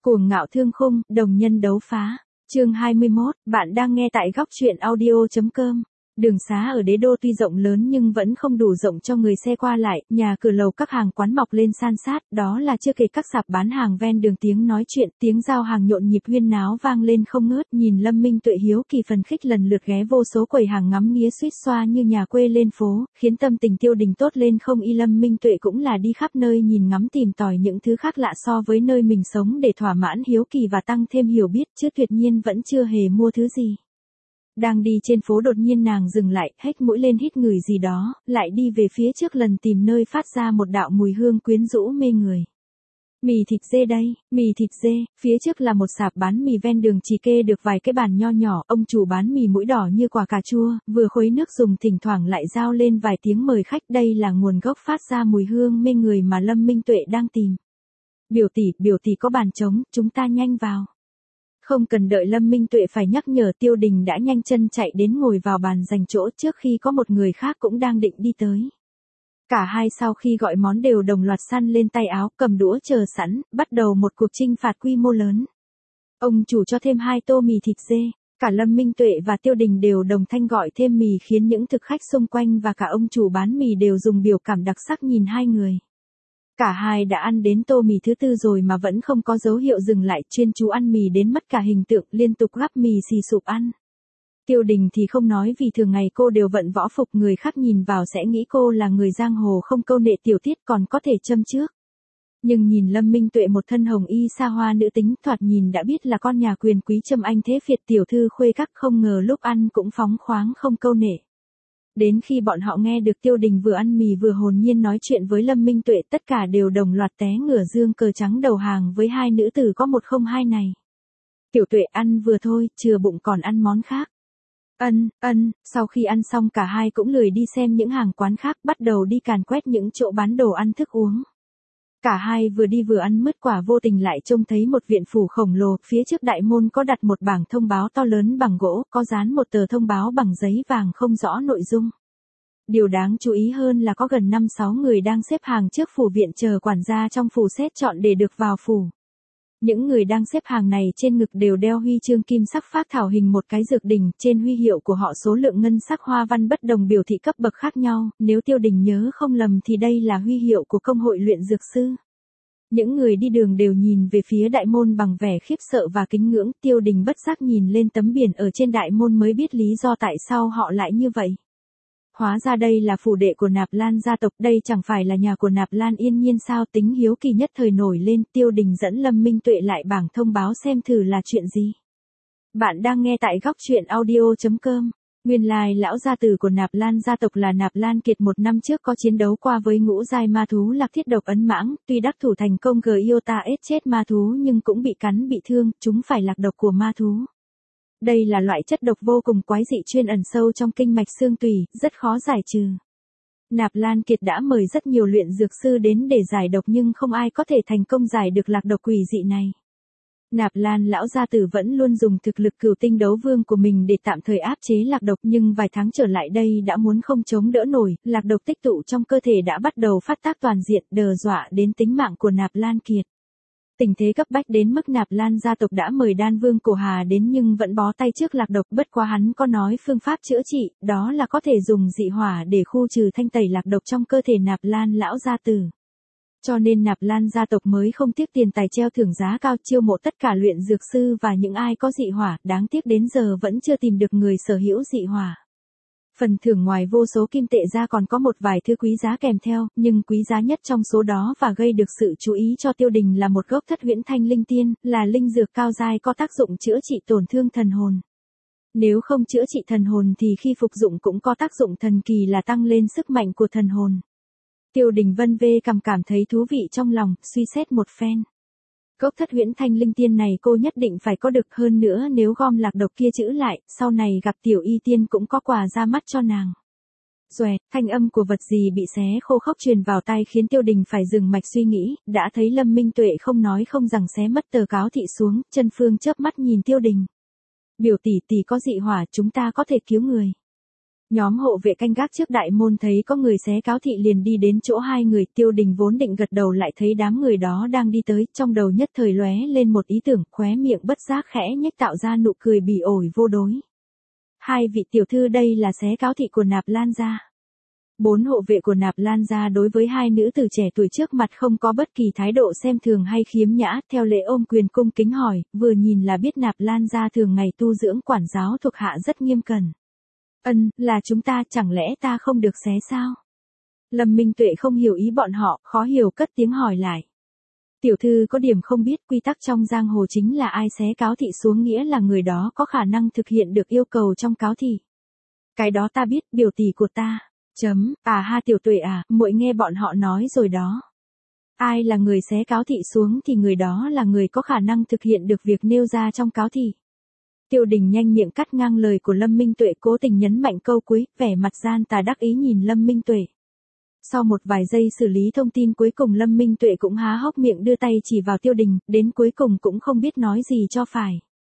Cuồng ngạo thương khung, đồng nhân đấu phá. Chương 21, bạn đang nghe tại góc truyện audio.com. Đường xá ở Đế Đô tuy rộng lớn nhưng vẫn không đủ rộng cho người xe qua lại, nhà cửa lầu các hàng quán mọc lên san sát, đó là chưa kể các sạp bán hàng ven đường tiếng nói chuyện, tiếng giao hàng nhộn nhịp huyên náo vang lên không ngớt. Nhìn Lâm Minh Tuệ hiếu kỳ phần khích lần lượt ghé vô số quầy hàng ngắm nghía suýt xoa như nhà quê lên phố, khiến tâm tình Tiêu Đình tốt lên không y. Lâm Minh Tuệ cũng là đi khắp nơi nhìn ngắm tìm tòi những thứ khác lạ so với nơi mình sống để thỏa mãn hiếu kỳ và tăng thêm hiểu biết, chứ tuyệt nhiên vẫn chưa hề mua thứ gì. Đang đi trên phố đột nhiên nàng dừng lại, hét mũi lên hít ngửi gì đó, lại đi về phía trước lần tìm nơi phát ra một đạo mùi hương quyến rũ mê người. Mì thịt dê đây, mì thịt dê, phía trước là một sạp bán mì ven đường chỉ kê được vài cái bàn nho nhỏ, ông chủ bán mì mũi đỏ như quả cà chua, vừa khuấy nước dùng thỉnh thoảng lại giao lên vài tiếng mời khách. Đây là nguồn gốc phát ra mùi hương mê người mà Lâm Minh Tuệ đang tìm. Biểu tỷ có bàn trống, chúng ta nhanh vào. Không cần đợi Lâm Minh Tuệ phải nhắc nhở, Tiêu Đình đã nhanh chân chạy đến ngồi vào bàn dành chỗ trước khi có một người khác cũng đang định đi tới. Cả hai sau khi gọi món đều đồng loạt săn lên tay áo, cầm đũa chờ sẵn, bắt đầu một cuộc chinh phạt quy mô lớn. Ông chủ cho thêm 2 tô mì thịt dê, cả Lâm Minh Tuệ và Tiêu Đình đều đồng thanh gọi thêm mì, khiến những thực khách xung quanh và cả ông chủ bán mì đều dùng biểu cảm đặc sắc nhìn hai người. Cả hai đã ăn đến tô mì thứ tư rồi mà vẫn không có dấu hiệu dừng lại, chuyên chú ăn mì đến mất cả hình tượng, liên tục gắp mì xì sụp ăn. Tiêu Đình thì không nói vì thường ngày cô đều vận võ phục, người khác nhìn vào sẽ nghĩ cô là người giang hồ không câu nệ tiểu tiết còn có thể châm trước. Nhưng nhìn Lâm Minh Tuệ một thân hồng y xa hoa nữ tính, thoạt nhìn đã biết là con nhà quyền quý châm anh thế Việt tiểu thư khuê các, không ngờ lúc ăn cũng phóng khoáng không câu nệ. Đến khi bọn họ nghe được Tiêu Đình vừa ăn mì vừa hồn nhiên nói chuyện với Lâm Minh Tuệ, tất cả đều đồng loạt té ngửa dương cờ trắng đầu hàng với hai nữ tử có 102 này. Tiểu Tuệ ăn vừa thôi, chừa bụng còn ăn món khác. Sau khi ăn xong cả hai cũng lười đi xem những hàng quán khác, bắt đầu đi càn quét những chỗ bán đồ ăn thức uống. Cả hai vừa đi vừa ăn mứt quả, vô tình lại trông thấy một viện phủ khổng lồ, phía trước đại môn có đặt một bảng thông báo to lớn bằng gỗ, có dán một tờ thông báo bằng giấy vàng không rõ nội dung. Điều đáng chú ý hơn là có gần 5-6 người đang xếp hàng trước phủ viện chờ quản gia trong phủ xét chọn để được vào phủ. Những người đang xếp hàng này trên ngực đều đeo huy chương kim sắc phác thảo hình một cái dược đỉnh, trên huy hiệu của họ số lượng ngân sắc hoa văn bất đồng biểu thị cấp bậc khác nhau, nếu Tiêu Đình nhớ không lầm thì đây là huy hiệu của công hội luyện dược sư. Những người đi đường đều nhìn về phía đại môn bằng vẻ khiếp sợ và kính ngưỡng, Tiêu Đình bất giác nhìn lên tấm biển ở trên đại môn mới biết lý do tại sao họ lại như vậy. Hóa ra đây là phủ đệ của Nạp Lan gia tộc, đây chẳng phải là nhà của Nạp Lan Yên Nhiên sao? Tính hiếu kỳ nhất thời nổi lên, Tiêu Đình dẫn Lâm Minh Tuệ lại bảng thông báo xem thử là chuyện gì. Bạn đang nghe tại góc truyện audio.com. Nguyên lai lão gia tử của Nạp Lan gia tộc là Nạp Lan Kiệt 1 năm trước có chiến đấu qua với ngũ giai ma thú Lạc Thiết Độc Ấn Mãng, tuy đắc thủ thành công Giota ết chết ma thú nhưng cũng bị cắn bị thương, chúng phải lạc độc của ma thú. Đây là loại chất độc vô cùng quái dị chuyên ẩn sâu trong kinh mạch xương tủy, rất khó giải trừ. Nạp Lan Kiệt đã mời rất nhiều luyện dược sư đến để giải độc nhưng không ai có thể thành công giải được lạc độc quỷ dị này. Nạp Lan lão gia tử vẫn luôn dùng thực lực Cửu Tinh Đấu Vương của mình để tạm thời áp chế lạc độc, nhưng vài tháng trở lại đây đã muốn không chống đỡ nổi, lạc độc tích tụ trong cơ thể đã bắt đầu phát tác toàn diện, đe dọa đến tính mạng của Nạp Lan Kiệt. Tình thế cấp bách đến mức Nạp Lan gia tộc đã mời Đan Vương Cổ Hà đến nhưng vẫn bó tay trước lạc độc, bất quá hắn có nói phương pháp chữa trị, đó là có thể dùng dị hỏa để khu trừ thanh tẩy lạc độc trong cơ thể Nạp Lan lão gia tử. Cho nên Nạp Lan gia tộc mới không tiếc tiền tài treo thưởng giá cao chiêu mộ tất cả luyện dược sư và những ai có dị hỏa, đáng tiếc đến giờ vẫn chưa tìm được người sở hữu dị hỏa. Phần thưởng ngoài vô số kim tệ ra còn có một vài thứ quý giá kèm theo, nhưng quý giá nhất trong số đó và gây được sự chú ý cho Tiêu Đình là một gốc Thất Huyễn Thanh Linh Tiên, là linh dược cao giai có tác dụng chữa trị tổn thương thần hồn. Nếu không chữa trị thần hồn thì khi phục dụng cũng có tác dụng thần kỳ là tăng lên sức mạnh của thần hồn. Tiêu Đình vân vê cảm thấy thú vị trong lòng, suy xét một phen. Gốc Thất Huyễn Thanh Linh Tiên này cô nhất định phải có được, hơn nữa nếu gom lạc độc kia trữ lại, sau này gặp Tiểu Y Tiên cũng có quà ra mắt cho nàng. Xoẹt, thanh âm của vật gì bị xé khô khốc truyền vào tai khiến Tiêu Đình phải dừng mạch suy nghĩ, đã thấy Lâm Minh Tuệ không nói không rằng xé mất tờ cáo thị xuống, Chân Phương chớp mắt nhìn Tiêu Đình. Biểu tỷ có dị hỏa, chúng ta có thể cứu người. Nhóm hộ vệ canh gác trước đại môn thấy có người xé cáo thị liền đi đến chỗ hai người, Tiêu Đình vốn định gật đầu lại thấy đám người đó đang đi tới, trong đầu nhất thời lóe lên một ý tưởng, khóe miệng bất giác khẽ nhếch tạo ra nụ cười bỉ ổi vô đối. Hai vị tiểu thư đây là xé cáo thị của Nạp Lan gia. Bốn hộ vệ của Nạp Lan gia đối với hai nữ tử trẻ tuổi trước mặt không có bất kỳ thái độ xem thường hay khiếm nhã, theo lễ ôm quyền cung kính hỏi, vừa nhìn là biết Nạp Lan gia thường ngày tu dưỡng quản giáo thuộc hạ rất nghiêm cẩn. Là chúng ta, chẳng lẽ ta không được xé sao? Lâm Minh Tuệ không hiểu ý bọn họ, khó hiểu cất tiếng hỏi lại. Tiểu thư có điểm không biết, quy tắc trong giang hồ chính là ai xé cáo thị xuống nghĩa là người đó có khả năng thực hiện được yêu cầu trong cáo thị. Cái đó ta biết, biểu tỷ của ta. Ha Tiểu Tuệ à, muội nghe bọn họ nói rồi đó. Ai là người xé cáo thị xuống thì người đó là người có khả năng thực hiện được việc nêu ra trong cáo thị. Tiêu Đình nhanh miệng cắt ngang lời của Lâm Minh Tuệ, cố tình nhấn mạnh câu cuối, vẻ mặt gian tà đắc ý nhìn Lâm Minh Tuệ. Sau một vài giây xử lý thông tin cuối cùng Lâm Minh Tuệ cũng há hốc miệng đưa tay chỉ vào Tiêu Đình, đến cuối cùng cũng không biết nói gì cho phải.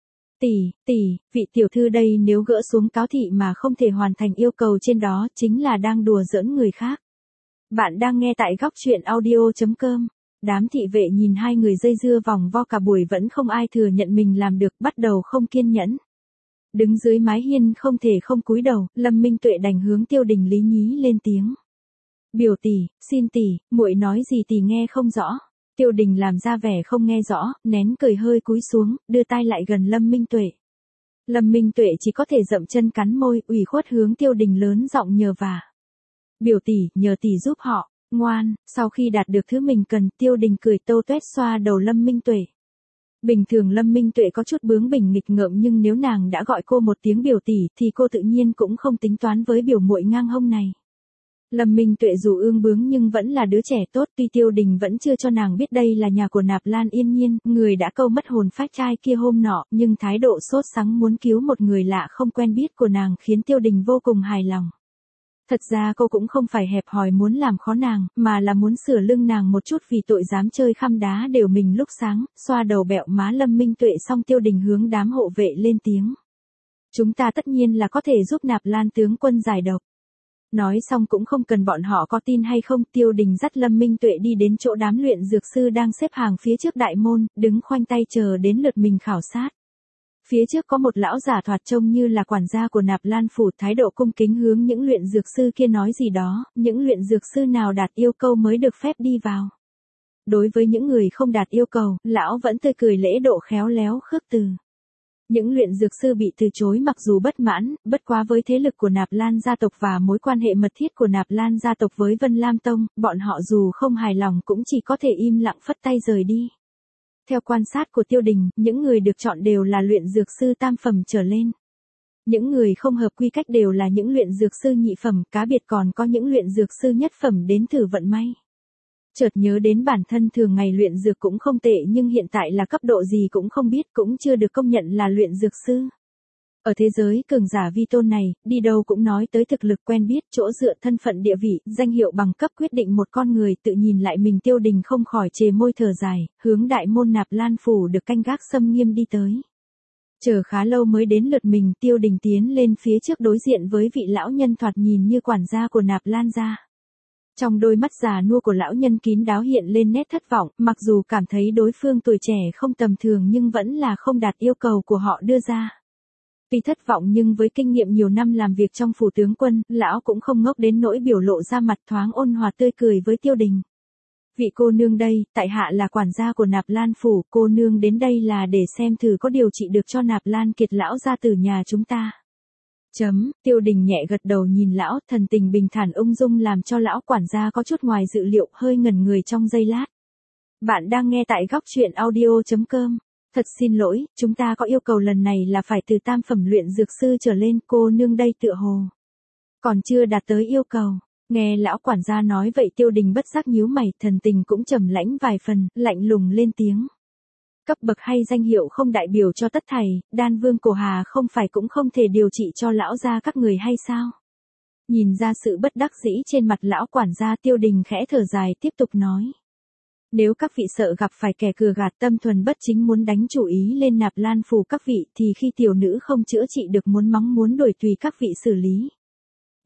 Vị tiểu thư đây nếu gỡ xuống cáo thị mà không thể hoàn thành yêu cầu trên đó chính là đang đùa giỡn người khác. Bạn đang nghe tại góc truyện audio.com. Đám thị vệ nhìn hai người dây dưa vòng vo cả buổi vẫn không ai thừa nhận mình làm được, bắt đầu không kiên nhẫn. Đứng dưới mái hiên không thể không cúi đầu, Lâm Minh Tuệ đành hướng Tiêu Đình lý nhí lên tiếng. Biểu tỷ, xin tỷ, muội nói gì tỷ nghe không rõ. Tiêu Đình làm ra vẻ không nghe rõ, nén cười hơi cúi xuống, đưa tay lại gần Lâm Minh Tuệ. Lâm Minh Tuệ chỉ có thể dậm chân cắn môi, ủy khuất hướng Tiêu Đình lớn giọng nhờ vả. Biểu tỷ, nhờ tỷ giúp họ. Ngoan, sau khi đạt được thứ mình cần, Tiêu Đình cười tâu tuét xoa đầu Lâm Minh Tuệ. Bình thường Lâm Minh Tuệ có chút bướng bỉnh nghịch ngợm nhưng nếu nàng đã gọi cô một tiếng biểu tỷ thì cô tự nhiên cũng không tính toán với biểu muội ngang hông này. Lâm Minh Tuệ dù ương bướng nhưng vẫn là đứa trẻ tốt, tuy Tiêu Đình vẫn chưa cho nàng biết đây là nhà của Nạp Lan Yên Nhiên, người đã câu mất hồn phách trai kia hôm nọ, nhưng thái độ sốt sắng muốn cứu một người lạ không quen biết của nàng khiến Tiêu Đình vô cùng hài lòng. Thật ra cô cũng không phải hẹp hòi muốn làm khó nàng, mà là muốn sửa lưng nàng một chút vì tội dám chơi khăm đá đều mình lúc sáng, xoa đầu bẹo má Lâm Minh Tuệ xong Tiêu Đình hướng đám hộ vệ lên tiếng. Chúng ta tất nhiên là có thể giúp Nạp Lan tướng quân giải độc. Nói xong cũng không cần bọn họ có tin hay không, Tiêu Đình dắt Lâm Minh Tuệ đi đến chỗ đám luyện dược sư đang xếp hàng phía trước đại môn, đứng khoanh tay chờ đến lượt mình khảo sát. Phía trước có một lão giả thoạt trông như là quản gia của Nạp Lan phủ, thái độ cung kính hướng những luyện dược sư kia nói gì đó, những luyện dược sư nào đạt yêu cầu mới được phép đi vào. Đối với những người không đạt yêu cầu, lão vẫn tươi cười lễ độ khéo léo khước từ. Những luyện dược sư bị từ chối mặc dù bất mãn, bất quá với thế lực của Nạp Lan gia tộc và mối quan hệ mật thiết của Nạp Lan gia tộc với Vân Lam Tông, bọn họ dù không hài lòng cũng chỉ có thể im lặng phất tay rời đi. Theo quan sát của Tiêu Đình, những người được chọn đều là luyện dược sư tam phẩm trở lên. Những người không hợp quy cách đều là những luyện dược sư nhị phẩm, cá biệt còn có những luyện dược sư nhất phẩm đến thử vận may. Chợt nhớ đến bản thân thường ngày luyện dược cũng không tệ nhưng hiện tại là cấp độ gì cũng không biết, cũng chưa được công nhận là luyện dược sư. Ở thế giới cường giả vi tôn này, đi đâu cũng nói tới thực lực quen biết, chỗ dựa thân phận địa vị, danh hiệu bằng cấp quyết định một con người, tự nhìn lại mình Tiêu Đình không khỏi chề môi thở dài, hướng đại môn Nạp Lan phủ được canh gác xâm nghiêm đi tới. Chờ khá lâu mới đến lượt mình, Tiêu Đình tiến lên phía trước đối diện với vị lão nhân thoạt nhìn như quản gia của Nạp Lan gia. Trong đôi mắt già nua của lão nhân kín đáo hiện lên nét thất vọng, mặc dù cảm thấy đối phương tuổi trẻ không tầm thường nhưng vẫn là không đạt yêu cầu của họ đưa ra. Tuy thất vọng nhưng với kinh nghiệm nhiều năm làm việc trong phủ tướng quân, lão cũng không ngốc đến nỗi biểu lộ ra mặt thoáng ôn hòa tươi cười với Tiêu Đình. Vị cô nương đây, tại hạ là quản gia của Nạp Lan phủ, cô nương đến đây là để xem thử có điều trị được cho Nạp Lan Kiệt lão gia tử nhà chúng ta. Tiêu Đình nhẹ gật đầu nhìn lão, thần tình bình thản ung dung làm cho lão quản gia có chút ngoài dự liệu, hơi ngẩn người trong giây lát. Bạn đang nghe tại góc truyện audio.com. Thật xin lỗi, chúng ta có yêu cầu lần này là phải từ tam phẩm luyện dược sư trở lên, cô nương đây tựa hồ còn chưa đạt tới yêu cầu. Nghe lão quản gia nói vậy Tiêu Đình bất giác nhíu mày, thần tình cũng trầm lãnh vài phần, lạnh lùng lên tiếng. Cấp bậc hay danh hiệu không đại biểu cho tất thảy, Đan Vương Cổ Hà không phải cũng không thể điều trị cho lão gia các người hay sao? Nhìn ra sự bất đắc dĩ trên mặt lão quản gia, Tiêu Đình khẽ thở dài tiếp tục nói. Nếu các vị sợ gặp phải kẻ lừa gạt tâm thuần bất chính muốn đánh chủ ý lên Nạp Lan phủ các vị thì khi tiểu nữ không chữa trị được muốn mắng muốn đổi tùy các vị xử lý.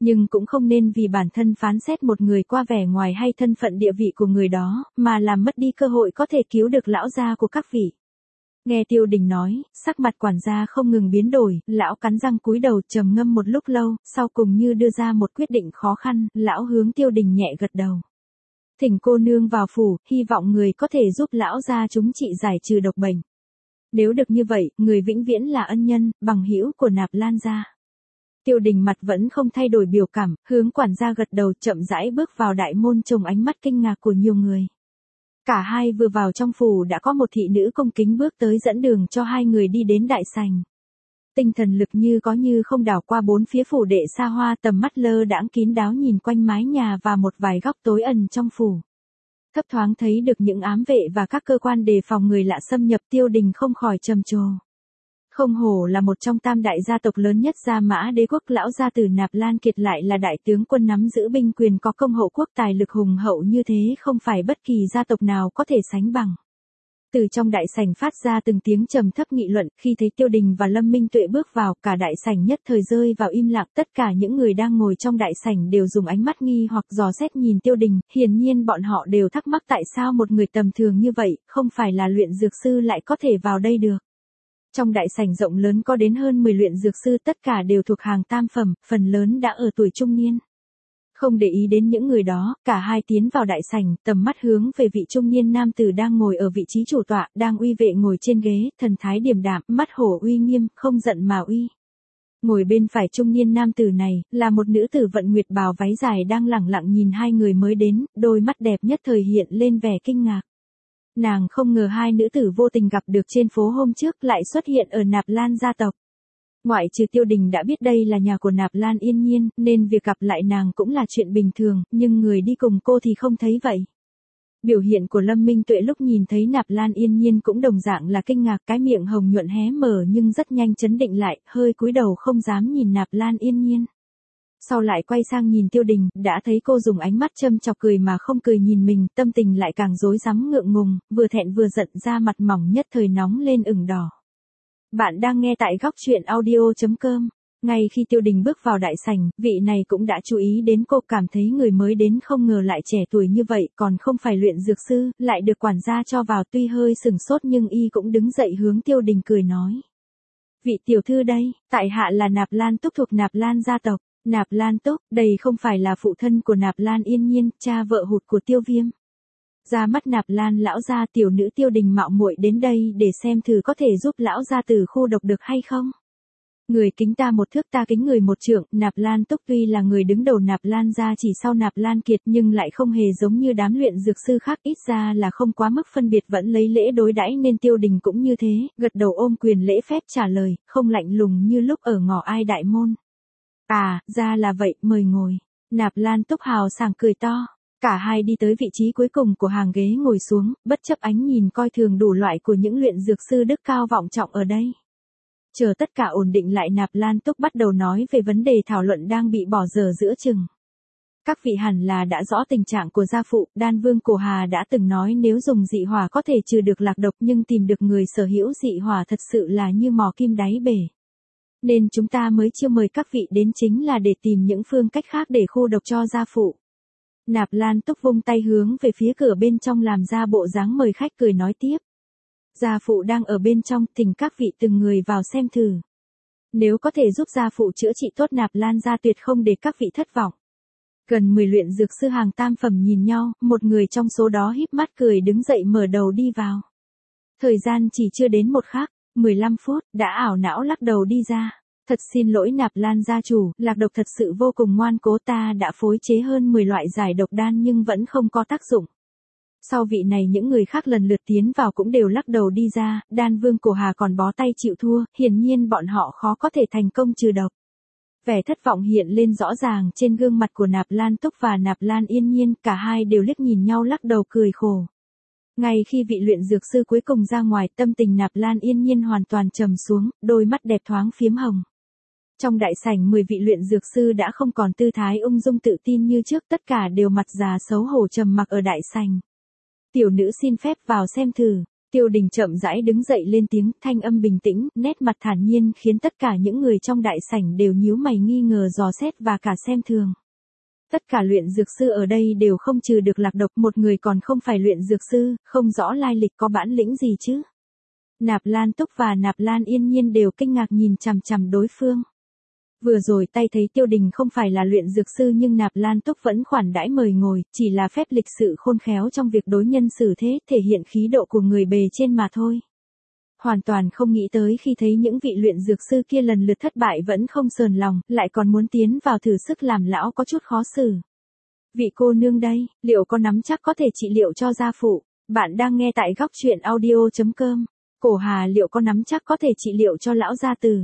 Nhưng cũng không nên vì bản thân phán xét một người qua vẻ ngoài hay thân phận địa vị của người đó, mà làm mất đi cơ hội có thể cứu được lão gia của các vị. Nghe Tiêu Đình nói, sắc mặt quản gia không ngừng biến đổi, lão cắn răng cúi đầu trầm ngâm một lúc lâu, sau cùng như đưa ra một quyết định khó khăn, lão hướng Tiêu Đình nhẹ gật đầu. Thỉnh cô nương vào phủ, hy vọng người có thể giúp lão gia chúng trị giải trừ độc bệnh. Nếu được như vậy, người vĩnh viễn là ân nhân, bằng hữu của Nạp Lan gia. Tiêu Đình mặt vẫn không thay đổi biểu cảm, hướng quản gia gật đầu chậm rãi bước vào đại môn trông ánh mắt kinh ngạc của nhiều người. Cả hai vừa vào trong phủ đã có một thị nữ cung kính bước tới dẫn đường cho hai người đi đến đại sảnh. Tinh thần lực như có như không đảo qua bốn phía phủ đệ xa hoa, tầm mắt lơ đãng kín đáo nhìn quanh mái nhà và một vài góc tối ẩn trong phủ. Thấp thoáng thấy được những ám vệ và các cơ quan đề phòng người lạ xâm nhập. Tiêu Đình không khỏi trầm trồ. Không hổ là một trong tam đại gia tộc lớn nhất Gia Mã Đế quốc, lão gia tử Nạp Lan Kiệt lại là đại tướng quân nắm giữ binh quyền có công hộ quốc, tài lực hùng hậu như thế không phải bất kỳ gia tộc nào có thể sánh bằng. Từ trong đại sảnh phát ra từng tiếng trầm thấp nghị luận, khi thấy Tiêu Đình và Lâm Minh Tuệ bước vào, cả đại sảnh nhất thời rơi vào im lặng. Tất cả những người đang ngồi trong đại sảnh đều dùng ánh mắt nghi hoặc dò xét nhìn Tiêu Đình, hiển nhiên bọn họ đều thắc mắc tại sao một người tầm thường như vậy, không phải là luyện dược sư lại có thể vào đây được. Trong đại sảnh rộng lớn có đến hơn 10 luyện dược sư, tất cả đều thuộc hàng tam phẩm, phần lớn đã ở tuổi trung niên. Không để ý đến những người đó, cả hai tiến vào đại sảnh, tầm mắt hướng về vị trung niên nam tử đang ngồi ở vị trí chủ tọa, đang uy vệ ngồi trên ghế, thần thái điềm đạm, mắt hổ uy nghiêm, không giận mà uy. Ngồi bên phải trung niên nam tử này, là một nữ tử vận nguyệt bào váy dài đang lẳng lặng nhìn hai người mới đến, đôi mắt đẹp nhất thời hiện lên vẻ kinh ngạc. Nàng không ngờ hai nữ tử vô tình gặp được trên phố hôm trước lại xuất hiện ở Nạp Lan gia tộc. Ngoại trừ Tiêu Đình đã biết đây là nhà của Nạp Lan Yên Nhiên, nên việc gặp lại nàng cũng là chuyện bình thường, nhưng người đi cùng cô thì không thấy vậy. Biểu hiện của Lâm Minh Tuệ lúc nhìn thấy Nạp Lan Yên Nhiên cũng đồng dạng là kinh ngạc, cái miệng hồng nhuận hé mở nhưng rất nhanh chấn định lại, hơi cúi đầu không dám nhìn Nạp Lan Yên Nhiên. Sau lại quay sang nhìn Tiêu Đình, đã thấy cô dùng ánh mắt châm chọc cười mà không cười nhìn mình, tâm tình lại càng rối rắm ngượng ngùng, vừa thẹn vừa giận, da mặt mỏng nhất thời nóng lên ửng đỏ. Bạn đang nghe tại góc truyện audio.com. Ngay khi Tiêu Đình bước vào đại sảnh, vị này cũng đã chú ý đến cô, cảm thấy người mới đến không ngờ lại trẻ tuổi như vậy, còn không phải luyện dược sư, lại được quản gia cho vào. Tuy hơi sừng sốt nhưng y cũng đứng dậy hướng Tiêu Đình cười nói. Vị tiểu thư đây, tại hạ là Nạp Lan Túc thuộc Nạp Lan gia tộc. Nạp Lan Túc, đây không phải là phụ thân của Nạp Lan Yên Nhiên, cha vợ hụt của Tiêu Viêm. Ra mắt Nạp Lan lão gia, tiểu nữ Tiêu Đình mạo muội đến đây để xem thử có thể giúp lão gia tử khu độc được hay không. Người kính ta một thước ta kính người một trượng. Nạp Lan Túc tuy là người đứng đầu Nạp Lan gia chỉ sau Nạp Lan Kiệt nhưng lại không hề giống như đám luyện dược sư khác, ít ra là không quá mức phân biệt, vẫn lấy lễ đối đãi nên Tiêu Đình cũng như thế, gật đầu ôm quyền lễ phép trả lời, không lạnh lùng như lúc ở ngõ ai đại môn. À, ra là vậy, mời ngồi. Nạp Lan Túc hào sảng cười to. Cả hai đi tới vị trí cuối cùng của hàng ghế ngồi xuống, bất chấp ánh nhìn coi thường đủ loại của những luyện dược sư đức cao vọng trọng ở đây. Chờ tất cả ổn định lại, Nạp Lan Túc bắt đầu nói về vấn đề thảo luận đang bị bỏ dở giữa chừng. Các vị hẳn là đã rõ tình trạng của gia phụ, Đan Vương Cổ Hà đã từng nói nếu dùng dị hỏa có thể trừ được lạc độc, nhưng tìm được người sở hữu dị hỏa thật sự là như mò kim đáy bể. Nên chúng ta mới chiêu mời các vị đến chính là để tìm những phương cách khác để khu độc cho gia phụ. Nạp Lan Túc vung tay hướng về phía cửa bên trong làm ra bộ dáng mời khách, cười nói tiếp. Gia phụ đang ở bên trong, thỉnh các vị từng người vào xem thử. Nếu có thể giúp gia phụ chữa trị tốt Nạp Lan gia tuyệt không để các vị thất vọng. Gần 10 luyện dược sư hàng tam phẩm nhìn nhau, một người trong số đó híp mắt cười đứng dậy mở đầu đi vào. Thời gian chỉ chưa đến một khắc, 15 phút, đã ảo não lắc đầu đi ra. Thật xin lỗi Nạp Lan gia chủ, lạc độc thật sự vô cùng ngoan cố, ta đã phối chế hơn 10 loại giải độc đan nhưng vẫn không có tác dụng. Sau vị này những người khác lần lượt tiến vào cũng đều lắc đầu đi ra, Đan Vương Cổ Hà còn bó tay chịu thua, hiển nhiên bọn họ khó có thể thành công trừ độc. Vẻ thất vọng hiện lên rõ ràng trên gương mặt của Nạp Lan Túc và Nạp Lan Yên Nhiên, cả hai đều liếc nhìn nhau lắc đầu cười khổ. Ngay khi vị luyện dược sư cuối cùng ra ngoài, tâm tình Nạp Lan Yên Nhiên hoàn toàn trầm xuống, đôi mắt đẹp thoáng phiếm hồng. Trong đại sảnh 10 vị luyện dược sư đã không còn tư thái ung dung tự tin như trước, tất cả đều mặt già xấu hổ trầm mặc ở đại sảnh. Tiểu nữ xin phép vào xem thử. Tiêu Đình chậm rãi đứng dậy lên tiếng, thanh âm bình tĩnh, nét mặt thản nhiên khiến tất cả những người trong đại sảnh đều nhíu mày nghi ngờ dò xét và cả xem thường. Tất cả luyện dược sư ở đây đều không trừ được Lạc Độc, một người còn không phải luyện dược sư, không rõ lai lịch có bản lĩnh gì chứ. Nạp Lan Túc và Nạp Lan Yên Nhiên đều kinh ngạc nhìn chằm chằm đối phương. Vừa rồi tay thấy Tiêu Đình không phải là luyện dược sư nhưng Nạp Lan Túc vẫn khoản đãi mời ngồi, chỉ là phép lịch sự khôn khéo trong việc đối nhân xử thế, thể hiện khí độ của người bề trên mà thôi. Hoàn toàn không nghĩ tới khi thấy những vị luyện dược sư kia lần lượt thất bại vẫn không sờn lòng, lại còn muốn tiến vào thử sức làm lão có chút khó xử. Vị cô nương đây, liệu có nắm chắc có thể trị liệu cho gia phụ? Bạn đang nghe tại góc truyện audio.com. Cổ Hà liệu có nắm chắc có thể trị liệu cho lão gia tử?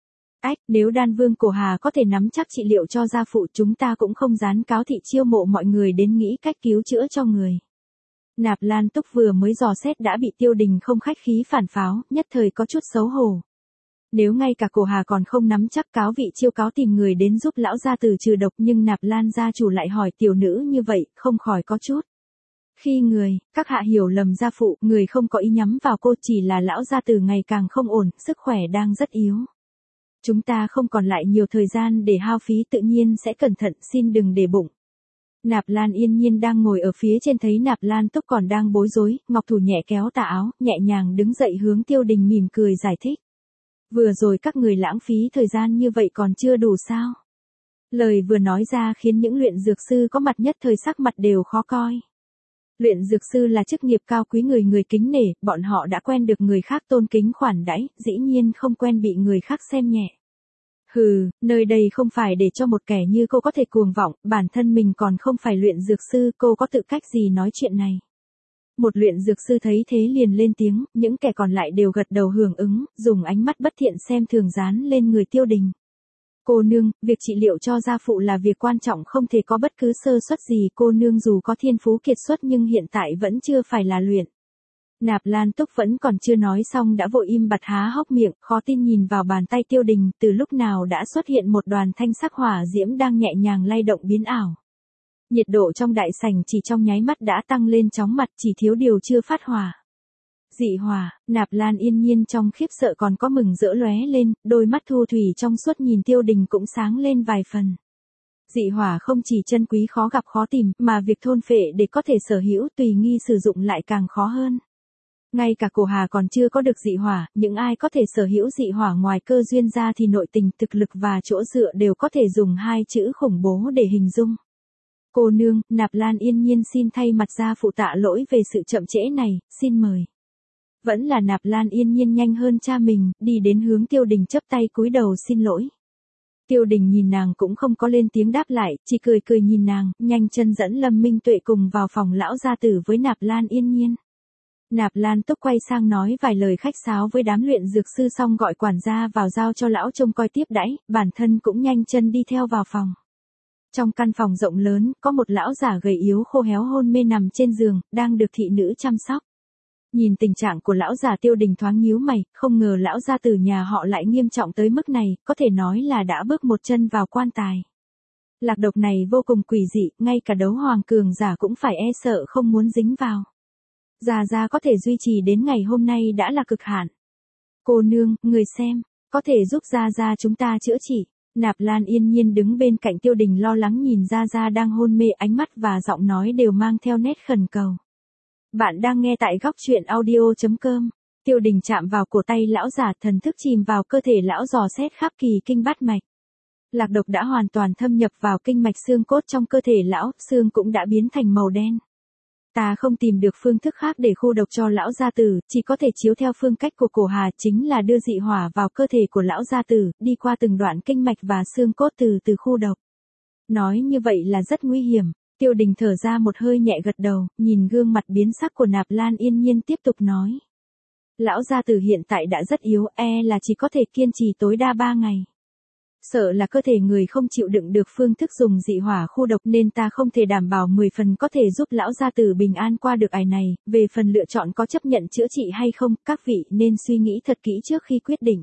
Nếu Đan Vương Cổ Hà có thể nắm chắc trị liệu cho gia phụ, chúng ta cũng không gián cáo thị chiêu mộ mọi người đến nghĩ cách cứu chữa cho người. Nạp Lan Túc vừa mới dò xét đã bị Tiêu Đình không khách khí phản pháo, nhất thời có chút xấu hổ. Nếu ngay cả Cổ Hà còn không nắm chắc, cáo vị chiêu cáo tìm người đến giúp lão gia tử trừ độc, nhưng Nạp Lan gia chủ lại hỏi tiểu nữ như vậy, không khỏi có chút. Khi các hạ hiểu lầm gia phụ, người không có ý nhắm vào cô, chỉ là lão gia tử ngày càng không ổn, sức khỏe đang rất yếu. Chúng ta không còn lại nhiều thời gian để hao phí, tự nhiên sẽ cẩn thận, xin đừng để bụng. Nạp Lan Yên Nhiên đang ngồi ở phía trên thấy Nạp Lan Túc còn đang bối rối, ngọc thủ nhẹ kéo tà áo, nhẹ nhàng đứng dậy hướng Tiêu Đình mỉm cười giải thích. Vừa rồi các người lãng phí thời gian như vậy còn chưa đủ sao? Lời vừa nói ra khiến những luyện dược sư có mặt nhất thời sắc mặt đều khó coi. Luyện dược sư là chức nghiệp cao quý, người kính nể, bọn họ đã quen được người khác tôn kính khoản đãi, dĩ nhiên không quen bị người khác xem nhẹ. Hừ, nơi đây không phải để cho một kẻ như cô có thể cuồng vọng, bản thân mình còn không phải luyện dược sư, cô có tự cách gì nói chuyện này. Một luyện dược sư thấy thế liền lên tiếng, những kẻ còn lại đều gật đầu hưởng ứng, dùng ánh mắt bất thiện xem thường dán lên người Tiêu Đình. Cô nương, việc trị liệu cho gia phụ là việc quan trọng, không thể có bất cứ sơ suất gì, cô nương dù có thiên phú kiệt xuất nhưng hiện tại vẫn chưa phải là luyện. Nạp Lan Túc vẫn còn chưa nói xong đã vội im bặt há hốc miệng, khó tin nhìn vào bàn tay Tiêu Đình, từ lúc nào đã xuất hiện một đoàn thanh sắc hỏa diễm đang nhẹ nhàng lay động biến ảo. Nhiệt độ trong đại sảnh chỉ trong nháy mắt đã tăng lên chóng mặt, chỉ thiếu điều chưa phát hỏa. Dị hỏa, Nạp Lan Yên Nhiên trong khiếp sợ còn có mừng rỡ lóe lên, đôi mắt thu thủy trong suốt nhìn Tiêu Đình cũng sáng lên vài phần. Dị hỏa không chỉ chân quý khó gặp khó tìm, mà việc thôn phệ để có thể sở hữu tùy nghi sử dụng lại càng khó hơn. Ngay cả Cổ Hà còn chưa có được dị hỏa, những ai có thể sở hữu dị hỏa ngoài cơ duyên ra thì nội tình, thực lực và chỗ dựa đều có thể dùng hai chữ khủng bố để hình dung. Cô nương, Nạp Lan Yên Nhiên xin thay mặt gia phụ tạ lỗi về sự chậm trễ này, xin mời. Vẫn là Nạp Lan Yên Nhiên nhanh hơn cha mình, đi đến hướng Tiêu Đình chắp tay cúi đầu xin lỗi. Tiêu Đình nhìn nàng cũng không có lên tiếng đáp lại, chỉ cười cười nhìn nàng, nhanh chân dẫn Lâm Minh Tuệ cùng vào phòng lão gia tử với Nạp Lan Yên Nhiên. Nạp Lan Túc quay sang nói vài lời khách sáo với đám luyện dược sư xong gọi quản gia vào giao cho lão trông coi tiếp đãi, bản thân cũng nhanh chân đi theo vào phòng. Trong căn phòng rộng lớn, có một lão già gầy yếu khô héo hôn mê nằm trên giường, đang được thị nữ chăm sóc. Nhìn tình trạng của lão già, Tiêu Đình thoáng nhíu mày, không ngờ lão gia tử nhà họ lại nghiêm trọng tới mức này, có thể nói là đã bước một chân vào quan tài. Lạc độc này vô cùng quỷ dị, ngay cả đấu hoàng cường giả cũng phải e sợ không muốn dính vào. Gia có thể duy trì đến ngày hôm nay đã là cực hạn. Cô nương, người xem, có thể giúp Gia chúng ta chữa trị. Nạp Lan Yên Nhiên đứng bên cạnh Tiêu Đình lo lắng nhìn Gia đang hôn mê, ánh mắt và giọng nói đều mang theo nét khẩn cầu. Bạn đang nghe tại góc truyện audio.com. Tiêu Đình chạm vào cổ tay lão già, thần thức chìm vào cơ thể lão dò xét khắp kỳ kinh bát mạch. Lạc độc đã hoàn toàn thâm nhập vào kinh mạch xương cốt trong cơ thể lão, xương cũng đã biến thành màu đen. Ta không tìm được phương thức khác để khu độc cho lão gia tử, chỉ có thể chiếu theo phương cách của Cổ Hà, chính là đưa dị hỏa vào cơ thể của lão gia tử, đi qua từng đoạn kinh mạch và xương cốt từ khu độc. Nói như vậy là rất nguy hiểm. Tiêu Đình thở ra một hơi nhẹ gật đầu, nhìn gương mặt biến sắc của Nạp Lan Yên Nhiên tiếp tục nói. Lão gia tử hiện tại đã rất yếu, là chỉ có thể kiên trì tối đa 3 ngày. Sợ là cơ thể người không chịu đựng được phương thức dùng dị hỏa khu độc, nên ta không thể đảm bảo 10 phần có thể giúp lão gia tử bình an qua được ải này, về phần lựa chọn có chấp nhận chữa trị hay không, các vị nên suy nghĩ thật kỹ trước khi quyết định.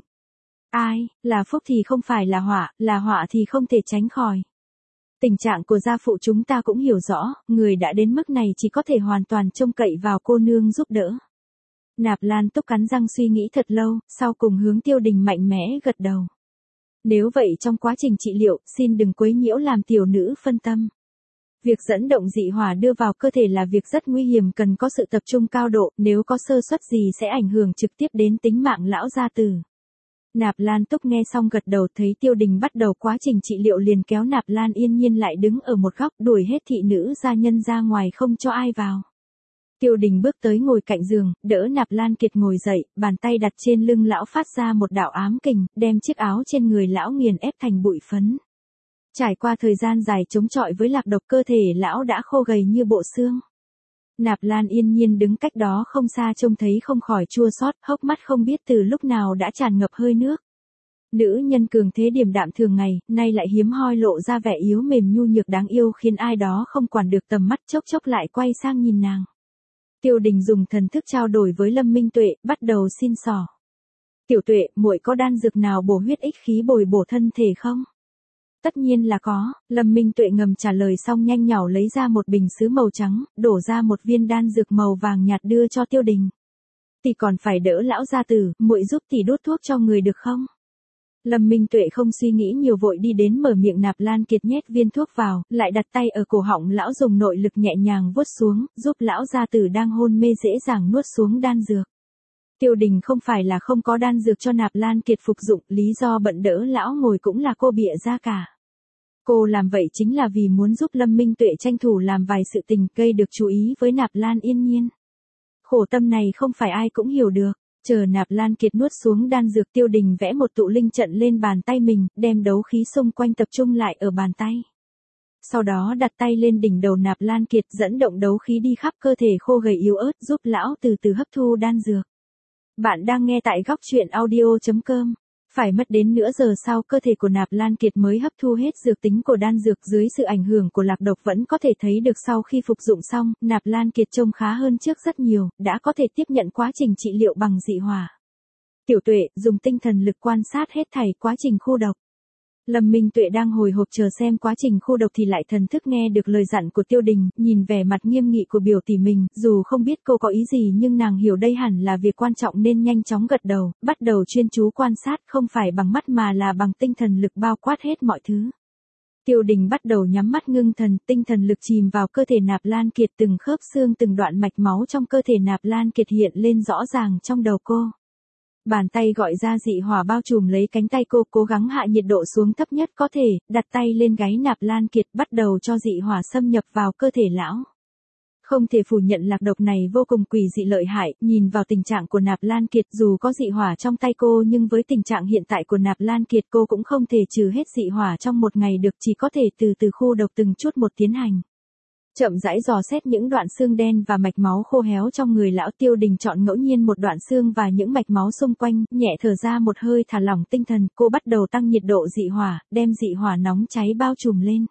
Là phúc thì không phải là họa thì không thể tránh khỏi. Tình trạng của gia phụ chúng ta cũng hiểu rõ, người đã đến mức này chỉ có thể hoàn toàn trông cậy vào cô nương giúp đỡ. Nạp Lan Túc cắn răng suy nghĩ thật lâu, sau cùng hướng Tiêu Đình mạnh mẽ gật đầu. Nếu vậy trong quá trình trị liệu, xin đừng quấy nhiễu làm tiểu nữ phân tâm. Việc dẫn động dị hỏa đưa vào cơ thể là việc rất nguy hiểm, cần có sự tập trung cao độ, nếu có sơ suất gì sẽ ảnh hưởng trực tiếp đến tính mạng lão gia tử. Nạp Lan Túc nghe xong gật đầu, thấy Tiêu Đình bắt đầu quá trình trị liệu liền kéo Nạp Lan Yên Nhiên lại đứng ở một góc, đuổi hết thị nữ gia nhân ra ngoài không cho ai vào. Tiêu Đình bước tới ngồi cạnh giường, đỡ Nạp Lan Kiệt ngồi dậy, bàn tay đặt trên lưng lão phát ra một đạo ám kình, đem chiếc áo trên người lão nghiền ép thành bụi phấn. Trải qua thời gian dài chống chọi với lạc độc, cơ thể lão đã khô gầy như bộ xương. Nạp Lan Yên Nhiên đứng cách đó không xa trông thấy không khỏi chua xót, hốc mắt không biết từ lúc nào đã tràn ngập hơi nước. Nữ nhân cường thế điềm đạm thường ngày, nay lại hiếm hoi lộ ra vẻ yếu mềm nhu nhược đáng yêu, khiến ai đó không quản được tầm mắt, chốc chốc lại quay sang nhìn nàng. Tiêu Đình dùng thần thức trao đổi với Lâm Minh Tuệ, bắt đầu xin xỏ. Tiểu Tuệ, muội có đan dược nào bổ huyết ích khí bồi bổ thân thể không? Tất nhiên là có, Lâm Minh Tuệ ngầm trả lời xong nhanh nhỏ lấy ra một bình sứ màu trắng, đổ ra một viên đan dược màu vàng nhạt đưa cho Tiêu Đình. Tỷ còn phải đỡ lão gia tử, muội giúp tỷ đốt thuốc cho người được không? Lâm Minh Tuệ không suy nghĩ nhiều vội đi đến mở miệng Nạp Lan Kiệt nhét viên thuốc vào, lại đặt tay ở cổ họng lão dùng nội lực nhẹ nhàng vuốt xuống, giúp lão gia tử đang hôn mê dễ dàng nuốt xuống đan dược. Tiêu Đình không phải là không có đan dược cho Nạp Lan Kiệt phục dụng, lý do bận đỡ lão ngồi cũng là cô bịa ra cả. Cô làm vậy chính là vì muốn giúp Lâm Minh Tuệ tranh thủ làm vài sự tình gây được chú ý với Nạp Lan Yên Nhiên. Khổ tâm này không phải ai cũng hiểu được. Chờ Nạp Lan Kiệt nuốt xuống đan dược, Tiêu Đình vẽ một tụ linh trận lên bàn tay mình, đem đấu khí xung quanh tập trung lại ở bàn tay. Sau đó đặt tay lên đỉnh đầu Nạp Lan Kiệt, dẫn động đấu khí đi khắp cơ thể khô gầy yếu ớt, giúp lão từ từ hấp thu đan dược. Bạn đang nghe tại góc truyện audio.com. Phải mất đến nửa giờ sau cơ thể của Nạp Lan Kiệt mới hấp thu hết dược tính của đan dược, dưới sự ảnh hưởng của lạc độc vẫn có thể thấy được sau khi phục dụng xong, Nạp Lan Kiệt trông khá hơn trước rất nhiều, đã có thể tiếp nhận quá trình trị liệu bằng dị hỏa. Tiểu Tuệ, dùng tinh thần lực quan sát hết thảy quá trình khu độc. Lâm Minh Tuệ đang hồi hộp chờ xem quá trình khu độc thì lại thần thức nghe được lời dặn của Tiêu Đình, nhìn vẻ mặt nghiêm nghị của biểu tỷ mình, dù không biết cô có ý gì nhưng nàng hiểu đây hẳn là việc quan trọng nên nhanh chóng gật đầu, bắt đầu chuyên chú quan sát, không phải bằng mắt mà là bằng tinh thần lực bao quát hết mọi thứ. Tiêu Đình bắt đầu nhắm mắt ngưng thần, tinh thần lực chìm vào cơ thể Nạp Lan Kiệt, từng khớp xương từng đoạn mạch máu trong cơ thể Nạp Lan Kiệt hiện lên rõ ràng trong đầu cô. Bàn tay gọi ra dị hỏa bao trùm lấy cánh tay cô, cố gắng hạ nhiệt độ xuống thấp nhất có thể, đặt tay lên gáy Nạp Lan Kiệt, bắt đầu cho dị hỏa xâm nhập vào cơ thể lão. Không thể phủ nhận lạc độc này vô cùng quỷ dị lợi hại, nhìn vào tình trạng của Nạp Lan Kiệt, dù có dị hỏa trong tay cô nhưng với tình trạng hiện tại của Nạp Lan Kiệt cô cũng không thể trừ hết dị hỏa trong một ngày được, chỉ có thể từ từ khu độc từng chút một tiến hành. Chậm rãi dò xét những đoạn xương đen và mạch máu khô héo trong người lão. Tiêu Đình chọn ngẫu nhiên một đoạn xương và những mạch máu xung quanh, nhẹ thở ra một hơi thả lỏng tinh thần, cô bắt đầu tăng nhiệt độ dị hỏa, đem dị hỏa nóng cháy bao trùm lên.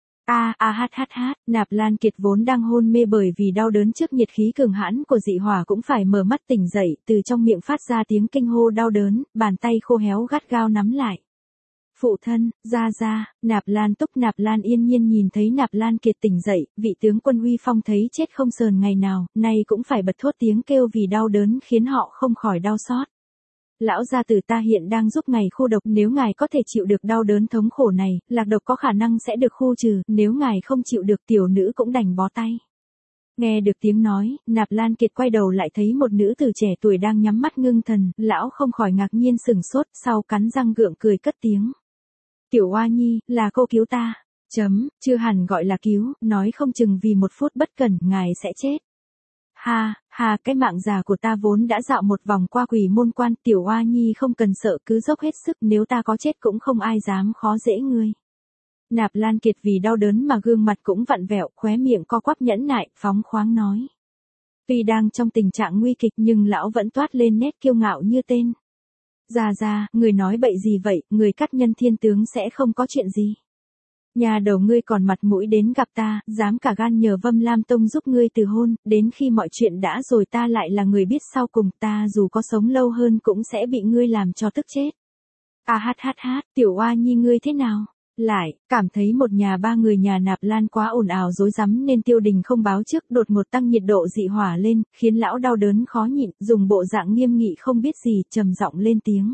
Nạp Lan Kiệt vốn đang hôn mê bởi vì đau đớn trước nhiệt khí cường hãn của dị hỏa cũng phải mở mắt tỉnh dậy, từ trong miệng phát ra tiếng kinh hô đau đớn, bàn tay khô héo gắt gao nắm lại. Phụ thân, ra, Nạp Lan Túc Nạp Lan Yên Nhiên nhìn thấy Nạp Lan Kiệt tỉnh dậy, vị tướng quân uy phong thấy chết không sờn ngày nào, nay cũng phải bật thốt tiếng kêu vì đau đớn khiến họ không khỏi đau xót. Lão gia tử ta hiện đang giúp ngài khu độc, nếu ngài có thể chịu được đau đớn thống khổ này, lạc độc có khả năng sẽ được khu trừ, nếu ngài không chịu được tiểu nữ cũng đành bó tay. Nghe được tiếng nói, Nạp Lan Kiệt quay đầu lại thấy một nữ tử trẻ tuổi đang nhắm mắt ngưng thần, lão không khỏi ngạc nhiên sừng sốt, sau cắn răng gượng cười cất tiếng. Tiểu Oa Nhi, là cô cứu ta. Chưa hẳn gọi là cứu, nói không chừng vì một phút bất cẩn ngài sẽ chết. Cái mạng già của ta vốn đã dạo một vòng qua quỷ môn quan, Tiểu Oa Nhi không cần sợ, cứ dốc hết sức, nếu ta có chết cũng không ai dám khó dễ ngươi. Nạp Lan Kiệt vì đau đớn mà gương mặt cũng vặn vẹo, khóe miệng co quắp nhẫn nại, phóng khoáng nói. Tuy đang trong tình trạng nguy kịch nhưng lão vẫn toát lên nét kiêu ngạo như tên. Ra, người nói bậy gì vậy, người cắt nhân thiên tướng sẽ không có chuyện gì. Nhà đầu ngươi còn mặt mũi đến gặp ta, dám cả gan nhờ Vâm Lam Tông giúp ngươi từ hôn, đến khi mọi chuyện đã rồi ta lại là người biết sau cùng, ta dù có sống lâu hơn cũng sẽ bị ngươi làm cho tức chết. Tiểu Oa Nhi ngươi thế nào? Lại, cảm thấy một nhà ba người nhà Nạp Lan quá ồn ào rối rắm nên Tiêu Đình không báo trước đột ngột tăng nhiệt độ dị hỏa lên, khiến lão đau đớn khó nhịn, dùng bộ dạng nghiêm nghị không biết gì, trầm giọng lên tiếng.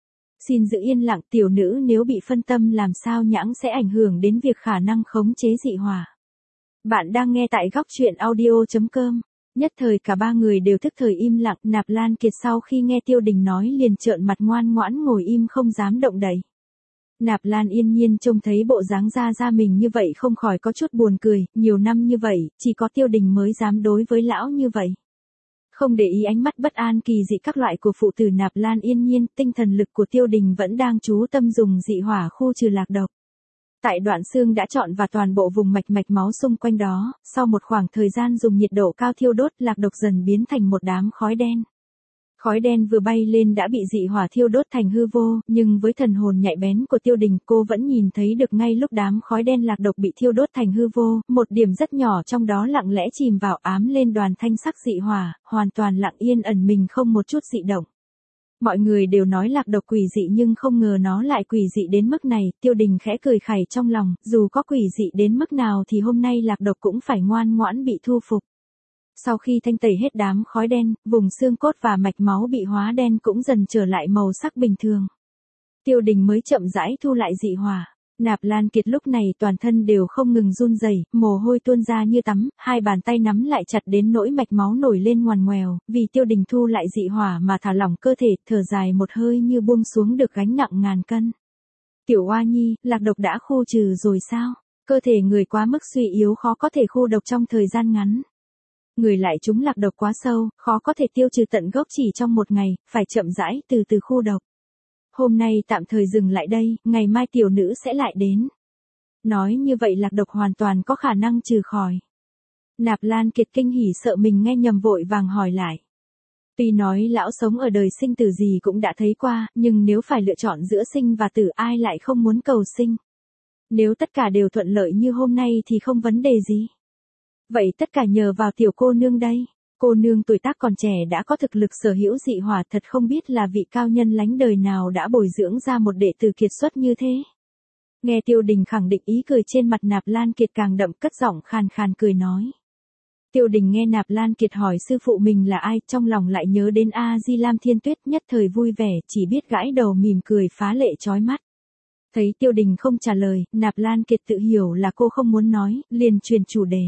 Xin giữ yên lặng, tiểu nữ nếu bị phân tâm làm sao nhãng sẽ ảnh hưởng đến việc khả năng khống chế dị hỏa. Bạn đang nghe tại góc truyện audio.com. Nhất thời cả ba người đều thức thời im lặng, Nạp Lan Kiệt sau khi nghe Tiêu Đình nói liền trợn mặt ngoan ngoãn ngồi im không dám động đậy. Nạp Lan Yên Nhiên trông thấy bộ dáng ra mình như vậy không khỏi có chút buồn cười, nhiều năm như vậy, chỉ có Tiêu Đình mới dám đối với lão như vậy. Không để ý ánh mắt bất an kỳ dị các loại của phụ tử Nạp Lan Yên Nhiên, tinh thần lực của Tiêu Đình vẫn đang chú tâm dùng dị hỏa khu trừ lạc độc. Tại đoạn xương đã chọn và toàn bộ vùng mạch máu xung quanh đó, sau một khoảng thời gian dùng nhiệt độ cao thiêu đốt, lạc độc dần biến thành một đám khói đen. Khói đen vừa bay lên đã bị dị hỏa thiêu đốt thành hư vô, nhưng với thần hồn nhạy bén của Tiêu Đình, cô vẫn nhìn thấy được ngay lúc đám khói đen lạc độc bị thiêu đốt thành hư vô, một điểm rất nhỏ trong đó lặng lẽ chìm vào ám lên đoàn thanh sắc dị hỏa, hoàn toàn lặng yên ẩn mình không một chút dị động. Mọi người đều nói lạc độc quỷ dị nhưng không ngờ nó lại quỷ dị đến mức này, Tiêu Đình khẽ cười khẩy trong lòng, dù có quỷ dị đến mức nào thì hôm nay lạc độc cũng phải ngoan ngoãn bị thu phục. Sau khi thanh tẩy hết đám khói đen, vùng xương cốt và mạch máu bị hóa đen cũng dần trở lại màu sắc bình thường. Tiêu Đình mới chậm rãi thu lại dị hỏa. Nạp Lan Kiệt lúc này toàn thân đều không ngừng run rẩy, mồ hôi tuôn ra như tắm, hai bàn tay nắm lại chặt đến nỗi mạch máu nổi lên ngoằn ngoèo, vì Tiêu Đình thu lại dị hỏa mà thả lỏng cơ thể, thở dài một hơi như buông xuống được gánh nặng ngàn cân. Tiểu Oa Nhi, lạc độc đã khu trừ rồi sao? Cơ thể người quá mức suy yếu khó có thể khu độc trong thời gian ngắn. Người lại trúng lạc độc quá sâu, khó có thể tiêu trừ tận gốc chỉ trong một ngày, phải chậm rãi từ từ khu độc. Hôm nay tạm thời dừng lại đây, ngày mai tiểu nữ sẽ lại đến. Nói như vậy lạc độc hoàn toàn có khả năng trừ khỏi. Nạp Lan Kiệt kinh hỉ sợ mình nghe nhầm vội vàng hỏi lại. Tuy nói lão sống ở đời sinh tử gì cũng đã thấy qua, nhưng nếu phải lựa chọn giữa sinh và tử ai lại không muốn cầu sinh. Nếu tất cả đều thuận lợi như hôm nay thì không vấn đề gì. Vậy tất cả nhờ vào tiểu cô nương đây. Cô nương tuổi tác còn trẻ đã có thực lực sở hữu dị hỏa, thật không biết là vị cao nhân lánh đời nào đã bồi dưỡng ra một đệ tử kiệt xuất như thế. Nghe Tiêu Đình khẳng định, ý cười trên mặt Nạp Lan Kiệt càng đậm, cất giọng khàn khàn cười nói. Tiêu Đình nghe Nạp Lan Kiệt hỏi sư phụ mình là ai, trong lòng lại nhớ đến A Di Lam Thiên Tuyết, nhất thời vui vẻ, chỉ biết gãi đầu mỉm cười phá lệ chói mắt. Thấy Tiêu Đình không trả lời, Nạp Lan Kiệt tự hiểu là cô không muốn nói, liền truyền chủ đề.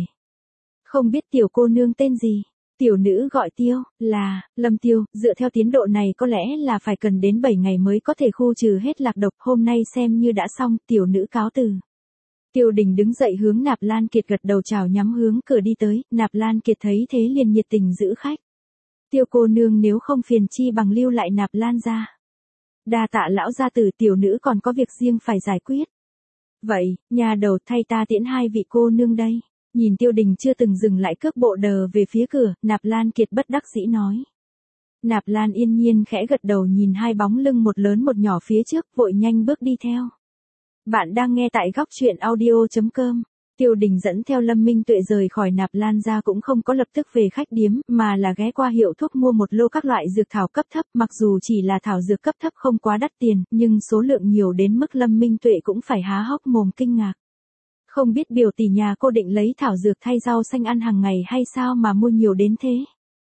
Không biết tiểu cô nương tên gì? Tiểu nữ gọi Tiêu, là Lâm Tiêu, dựa theo tiến độ này có lẽ là phải cần đến 7 ngày mới có thể khu trừ hết lạc độc, hôm nay xem như đã xong, tiểu nữ cáo từ. Tiêu Đình đứng dậy hướng Nạp Lan Kiệt gật đầu chào nhắm hướng cửa đi tới, Nạp Lan Kiệt thấy thế liền nhiệt tình giữ khách. Tiêu cô nương nếu không phiền chi bằng lưu lại Nạp Lan ra. Đa tạ lão gia tử, tiểu nữ còn có việc riêng phải giải quyết. Vậy, nhà đầu thay ta tiễn hai vị cô nương đây. Nhìn Tiêu Đình chưa từng dừng lại cước bộ đờ về phía cửa, Nạp Lan Kiệt bất đắc dĩ nói. Nạp Lan Yên Nhiên khẽ gật đầu nhìn hai bóng lưng một lớn một nhỏ phía trước, vội nhanh bước đi theo. Bạn đang nghe tại góc truyện audio.com. Tiêu Đình dẫn theo Lâm Minh Tuệ rời khỏi Nạp Lan ra cũng không có lập tức về khách điếm, mà là ghé qua hiệu thuốc mua một lô các loại dược thảo cấp thấp, mặc dù chỉ là thảo dược cấp thấp không quá đắt tiền, nhưng số lượng nhiều đến mức Lâm Minh Tuệ cũng phải há hốc mồm kinh ngạc. Không biết biểu tỷ nhà cô định lấy thảo dược thay rau xanh ăn hàng ngày hay sao mà mua nhiều đến thế.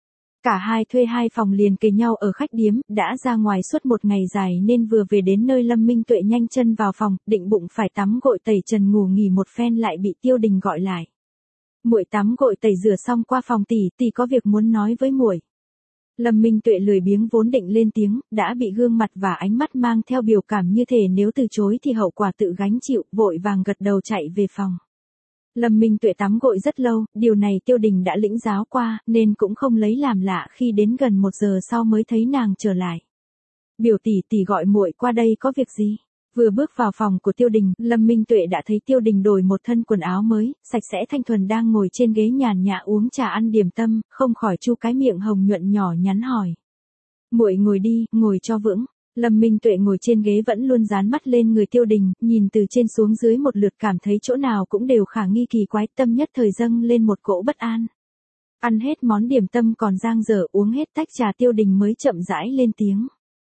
Cả hai thuê hai phòng liền kề nhau ở khách điếm, đã ra ngoài suốt một ngày dài nên vừa về đến nơi Lâm Minh Tuệ nhanh chân vào phòng, định bụng phải tắm gội tẩy trần ngủ nghỉ một phen lại bị Tiêu Đình gọi lại. Muội tắm gội tẩy rửa xong qua phòng tỷ có việc muốn nói với muội. Lâm Minh Tuệ lười biếng vốn định lên tiếng, đã bị gương mặt và ánh mắt mang theo biểu cảm như thể nếu từ chối thì hậu quả tự gánh chịu, vội vàng gật đầu chạy về phòng. Lâm Minh Tuệ tắm gội rất lâu, điều này Tiêu Đình đã lĩnh giáo qua, nên cũng không lấy làm lạ khi đến gần 1 giờ sau mới thấy nàng trở lại. Biểu tỷ gọi muội qua đây có việc gì? Vừa bước vào phòng của Tiêu Đình, Lâm Minh Tuệ đã thấy Tiêu Đình đổi một thân quần áo mới, sạch sẽ thanh thuần đang ngồi trên ghế nhàn nhã uống trà ăn điểm tâm, không khỏi chu cái miệng hồng nhuận nhỏ nhắn hỏi. Muội ngồi đi, ngồi cho vững. Lâm Minh Tuệ ngồi trên ghế vẫn luôn dán mắt lên người Tiêu Đình, nhìn từ trên xuống dưới một lượt cảm thấy chỗ nào cũng đều khả nghi kỳ quái, tâm nhất thời dâng lên một cỗ bất an. Ăn hết món điểm tâm còn dang dở, uống hết tách trà, Tiêu Đình mới chậm rãi lên tiếng.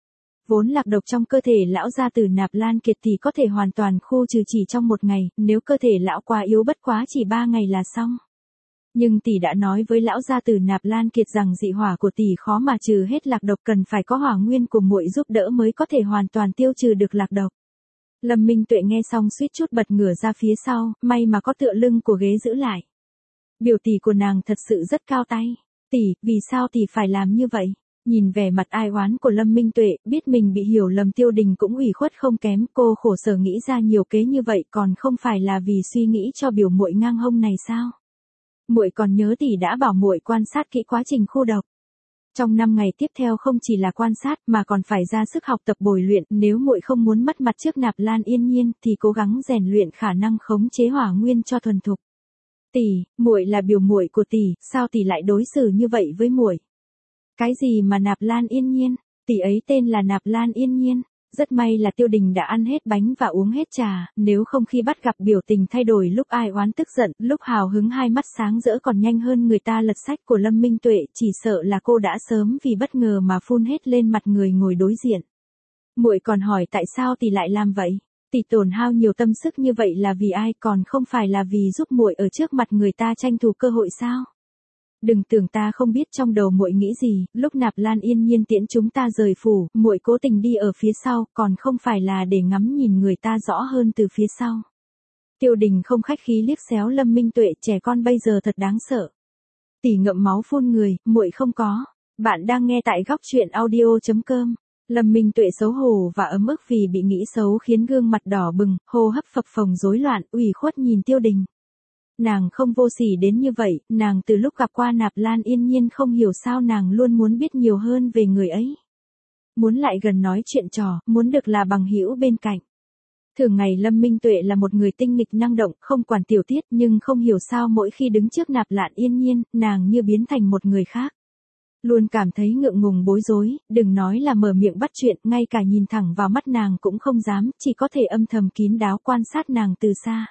Vốn lạc độc trong cơ thể lão gia tử Nạp Lan Kiệt thì có thể hoàn toàn khu trừ chỉ trong một ngày, nếu cơ thể lão quá yếu bất quá chỉ 3 ngày là xong. Nhưng tỷ đã nói với lão gia tử Nạp Lan Kiệt rằng dị hỏa của tỷ khó mà trừ hết lạc độc, cần phải có hỏa nguyên của muội giúp đỡ mới có thể hoàn toàn tiêu trừ được lạc độc. Lâm Minh Tuệ nghe xong suýt chút bật ngửa ra phía sau, may mà có tựa lưng của ghế giữ lại. Biểu tỷ của nàng thật sự rất cao tay. Tỷ, vì sao tỷ phải làm như vậy? Nhìn vẻ mặt ai oán của Lâm Minh Tuệ, biết mình bị hiểu lầm, Tiêu Đình cũng ủy khuất không kém, cô khổ sở nghĩ ra nhiều kế như vậy còn không phải là vì suy nghĩ cho biểu muội ngang hông này sao? Muội còn nhớ tỷ đã bảo muội quan sát kỹ quá trình khu độc. Trong 5 ngày tiếp theo không chỉ là quan sát mà còn phải ra sức học tập bồi luyện, nếu muội không muốn mất mặt trước Nạp Lan Yên Nhiên thì cố gắng rèn luyện khả năng khống chế hỏa nguyên cho thuần thục. Tỷ, muội là biểu muội của tỷ, sao tỷ lại đối xử như vậy với muội? Cái gì mà Nạp Lan Yên Nhiên? Tỷ ấy tên là Nạp Lan Yên Nhiên. Rất may là Tiêu Đình đã ăn hết bánh và uống hết trà, nếu không khi bắt gặp biểu tình thay đổi lúc ai oán tức giận, lúc hào hứng hai mắt sáng rỡ còn nhanh hơn người ta lật sách của Lâm Minh Tuệ, chỉ sợ là cô đã sớm vì bất ngờ mà phun hết lên mặt người ngồi đối diện. Muội còn hỏi tại sao tỷ lại làm vậy? Tỷ tổn hao nhiều tâm sức như vậy là vì ai, còn không phải là vì giúp muội ở trước mặt người ta tranh thủ cơ hội sao? Đừng tưởng ta không biết trong đầu muội nghĩ gì, lúc Nạp Lan Yên Nhiên tiễn chúng ta rời phủ, muội cố tình đi ở phía sau, còn không phải là để ngắm nhìn người ta rõ hơn từ phía sau. Tiêu Đình không khách khí liếc xéo Lâm Minh Tuệ, trẻ con bây giờ thật đáng sợ. Tỷ ngậm máu phun người, muội không có. Bạn đang nghe tại góc truyện audio.com. Lâm Minh Tuệ xấu hổ và ấm ức vì bị nghĩ xấu khiến gương mặt đỏ bừng, hô hấp phập phồng rối loạn, ủy khuất nhìn Tiêu Đình. Nàng không vô sỉ đến như vậy, nàng từ lúc gặp qua Nạp Lan Yên Nhiên không hiểu sao nàng luôn muốn biết nhiều hơn về người ấy. Muốn lại gần nói chuyện trò, muốn được là bằng hữu bên cạnh. Thường ngày Lâm Minh Tuệ là một người tinh nghịch năng động, không quản tiểu tiết, nhưng không hiểu sao mỗi khi đứng trước Nạp Lan Yên Nhiên, nàng như biến thành một người khác. Luôn cảm thấy ngượng ngùng bối rối, đừng nói là mở miệng bắt chuyện, ngay cả nhìn thẳng vào mắt nàng cũng không dám, chỉ có thể âm thầm kín đáo quan sát nàng từ xa.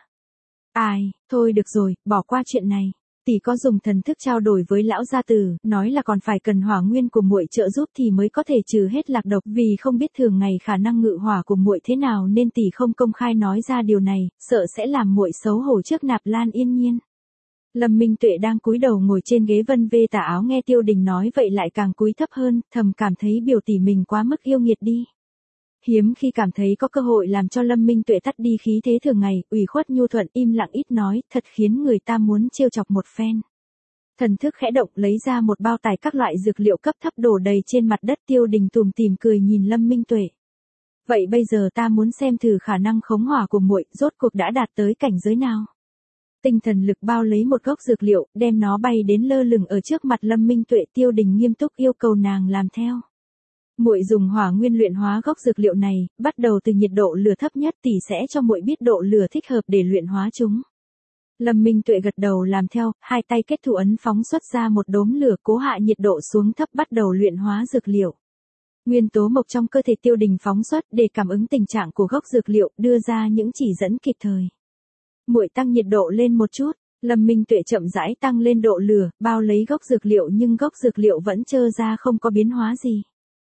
Ai, thôi được rồi, bỏ qua chuyện này. Tỷ có dùng thần thức trao đổi với lão gia tử, nói là còn phải cần hỏa nguyên của muội trợ giúp thì mới có thể trừ hết lạc độc, vì không biết thường ngày khả năng ngự hỏa của muội thế nào nên tỷ không công khai nói ra điều này, sợ sẽ làm muội xấu hổ trước Nạp Lan Yên Nhiên. Lâm Minh Tuệ đang cúi đầu ngồi trên ghế vân vê tà áo, nghe Tiêu Đình nói vậy lại càng cúi thấp hơn, thầm cảm thấy biểu tỷ mình quá mức yêu nghiệt đi. Hiếm khi cảm thấy có cơ hội làm cho Lâm Minh Tuệ tắt đi khí thế thường ngày, ủy khuất nhu thuận im lặng ít nói, thật khiến người ta muốn trêu chọc một phen. Thần thức khẽ động lấy ra một bao tải các loại dược liệu cấp thấp đổ đầy trên mặt đất. Tiêu Đình tủm tỉm cười nhìn Lâm Minh Tuệ. Vậy bây giờ ta muốn xem thử khả năng khống hỏa của muội rốt cuộc đã đạt tới cảnh giới nào. Tinh thần lực bao lấy một gốc dược liệu, đem nó bay đến lơ lửng ở trước mặt Lâm Minh Tuệ. Tiêu Đình nghiêm túc yêu cầu nàng làm theo. Muội dùng hỏa nguyên luyện hóa gốc dược liệu này, bắt đầu từ nhiệt độ lửa thấp nhất, tỷ sẽ cho muội biết độ lửa thích hợp để luyện hóa chúng. Lâm Minh Tuệ gật đầu làm theo, hai tay kết thủ ấn phóng xuất ra một đốm lửa, cố hạ nhiệt độ xuống thấp, bắt đầu luyện hóa dược liệu. Nguyên tố mộc trong cơ thể Tiêu Đình phóng xuất để cảm ứng tình trạng của gốc dược liệu, đưa ra những chỉ dẫn kịp thời. Muội tăng nhiệt độ lên một chút. Lâm Minh Tuệ chậm rãi tăng lên độ lửa, bao lấy gốc dược liệu nhưng gốc dược liệu vẫn trơ ra không có biến hóa gì.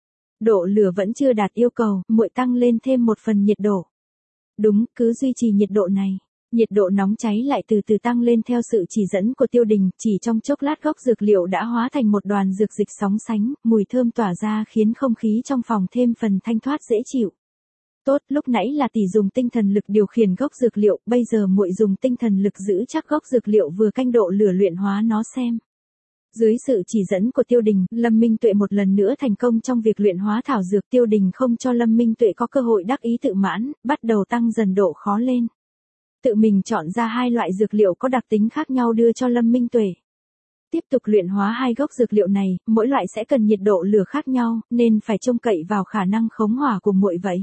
Độ lửa vẫn chưa đạt yêu cầu, muội tăng lên thêm một phần nhiệt độ. Đúng, cứ duy trì nhiệt độ này. Nhiệt độ nóng cháy lại từ từ tăng lên theo sự chỉ dẫn của Tiêu Đình, chỉ trong chốc lát gốc dược liệu đã hóa thành một đoàn dược dịch sóng sánh, mùi thơm tỏa ra khiến không khí trong phòng thêm phần thanh thoát dễ chịu. Tốt, lúc nãy là tỷ dùng tinh thần lực điều khiển gốc dược liệu, bây giờ muội dùng tinh thần lực giữ chắc gốc dược liệu vừa canh độ lửa luyện hóa nó xem. Dưới sự chỉ dẫn của Tiêu Đình, Lâm Minh Tuệ một lần nữa thành công trong việc luyện hóa thảo dược. Tiêu Đình không cho Lâm Minh Tuệ có cơ hội đắc ý tự mãn, bắt đầu tăng dần độ khó lên. Tự mình chọn ra hai loại dược liệu có đặc tính khác nhau đưa cho Lâm Minh Tuệ. Tiếp tục luyện hóa hai gốc dược liệu này, mỗi loại sẽ cần nhiệt độ lửa khác nhau, nên phải trông cậy vào khả năng khống hỏa của muội vậy.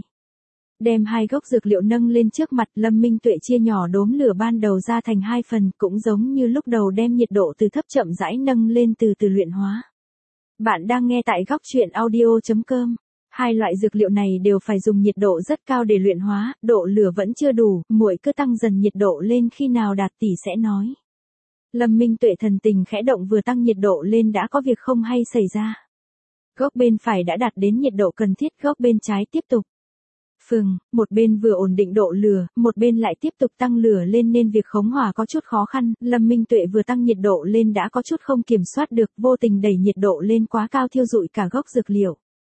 Đem hai gốc dược liệu nâng lên trước mặt, Lâm Minh Tuệ chia nhỏ đốm lửa ban đầu ra thành hai phần, cũng giống như lúc đầu đem nhiệt độ từ thấp chậm rãi nâng lên từ từ luyện hóa. Bạn đang nghe tại góc truyện audio.com. Hai loại dược liệu này đều phải dùng nhiệt độ rất cao để luyện hóa, độ lửa vẫn chưa đủ, muội cứ tăng dần nhiệt độ lên, khi nào đạt tỷ sẽ nói. Lâm Minh Tuệ thần tình khẽ động, vừa tăng nhiệt độ lên đã có việc không hay xảy ra. Góc bên phải đã đạt đến nhiệt độ cần thiết, góc bên trái tiếp tục. Phừng, một bên vừa ổn định độ lửa, một bên lại tiếp tục tăng lửa lên nên việc khống hỏa có chút khó khăn, Lâm Minh Tuệ vừa tăng nhiệt độ lên đã có chút không kiểm soát được, vô tình đẩy nhiệt độ lên quá cao thiêu rụi cả gốc dược liệu.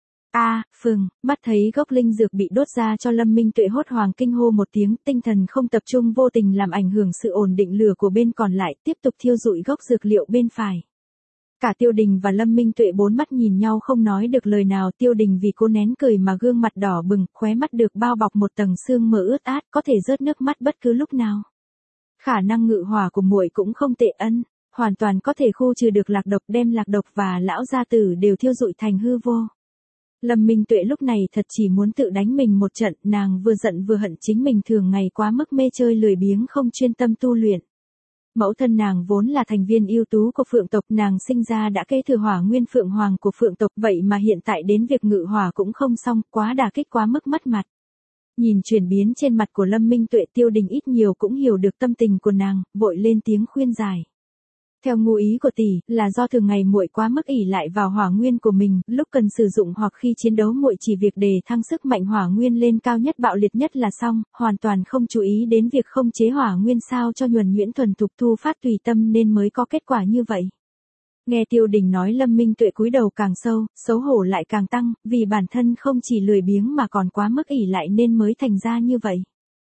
Phừng, mắt thấy gốc linh dược bị đốt ra cho Lâm Minh Tuệ hốt hoảng kinh hô một tiếng, tinh thần không tập trung vô tình làm ảnh hưởng sự ổn định lửa của bên còn lại, tiếp tục thiêu rụi gốc dược liệu bên phải. Cả Tiêu Đình và Lâm Minh Tuệ bốn mắt nhìn nhau không nói được lời nào, Tiêu Đình vì cô nén cười mà gương mặt đỏ bừng, khóe mắt được bao bọc một tầng sương mờ ướt át, có thể rớt nước mắt bất cứ lúc nào. Khả năng ngự hỏa của muội cũng không tệ ân, hoàn toàn có thể khu trừ được lạc độc, đem lạc độc và lão gia tử đều thiêu rụi thành hư vô. Lâm Minh Tuệ lúc này thật chỉ muốn tự đánh mình một trận, nàng vừa giận vừa hận chính mình thường ngày quá mức mê chơi lười biếng không chuyên tâm tu luyện. Mẫu thân nàng vốn là thành viên ưu tú của Phượng tộc, nàng sinh ra đã kế thừa hỏa nguyên Phượng Hoàng của Phượng tộc, vậy mà hiện tại đến việc ngự hỏa cũng không xong, quá đả kích quá mức mất mặt. Nhìn chuyển biến trên mặt của Lâm Minh Tuệ, Tiêu Đình ít nhiều cũng hiểu được tâm tình của nàng, vội lên tiếng khuyên giải. Theo ngụ ý của tỷ, là do thường ngày muội quá mức ỷ lại vào hỏa nguyên của mình, lúc cần sử dụng hoặc khi chiến đấu muội chỉ việc đề thăng sức mạnh hỏa nguyên lên cao nhất bạo liệt nhất là xong, hoàn toàn không chú ý đến việc không chế hỏa nguyên sao cho nhuần nhuyễn thuần thục thu phát tùy tâm nên mới có kết quả như vậy. Nghe Tiêu Đình nói, Lâm Minh Tuệ cúi đầu càng sâu, xấu hổ lại càng tăng, vì bản thân không chỉ lười biếng mà còn quá mức ỷ lại nên mới thành ra như vậy.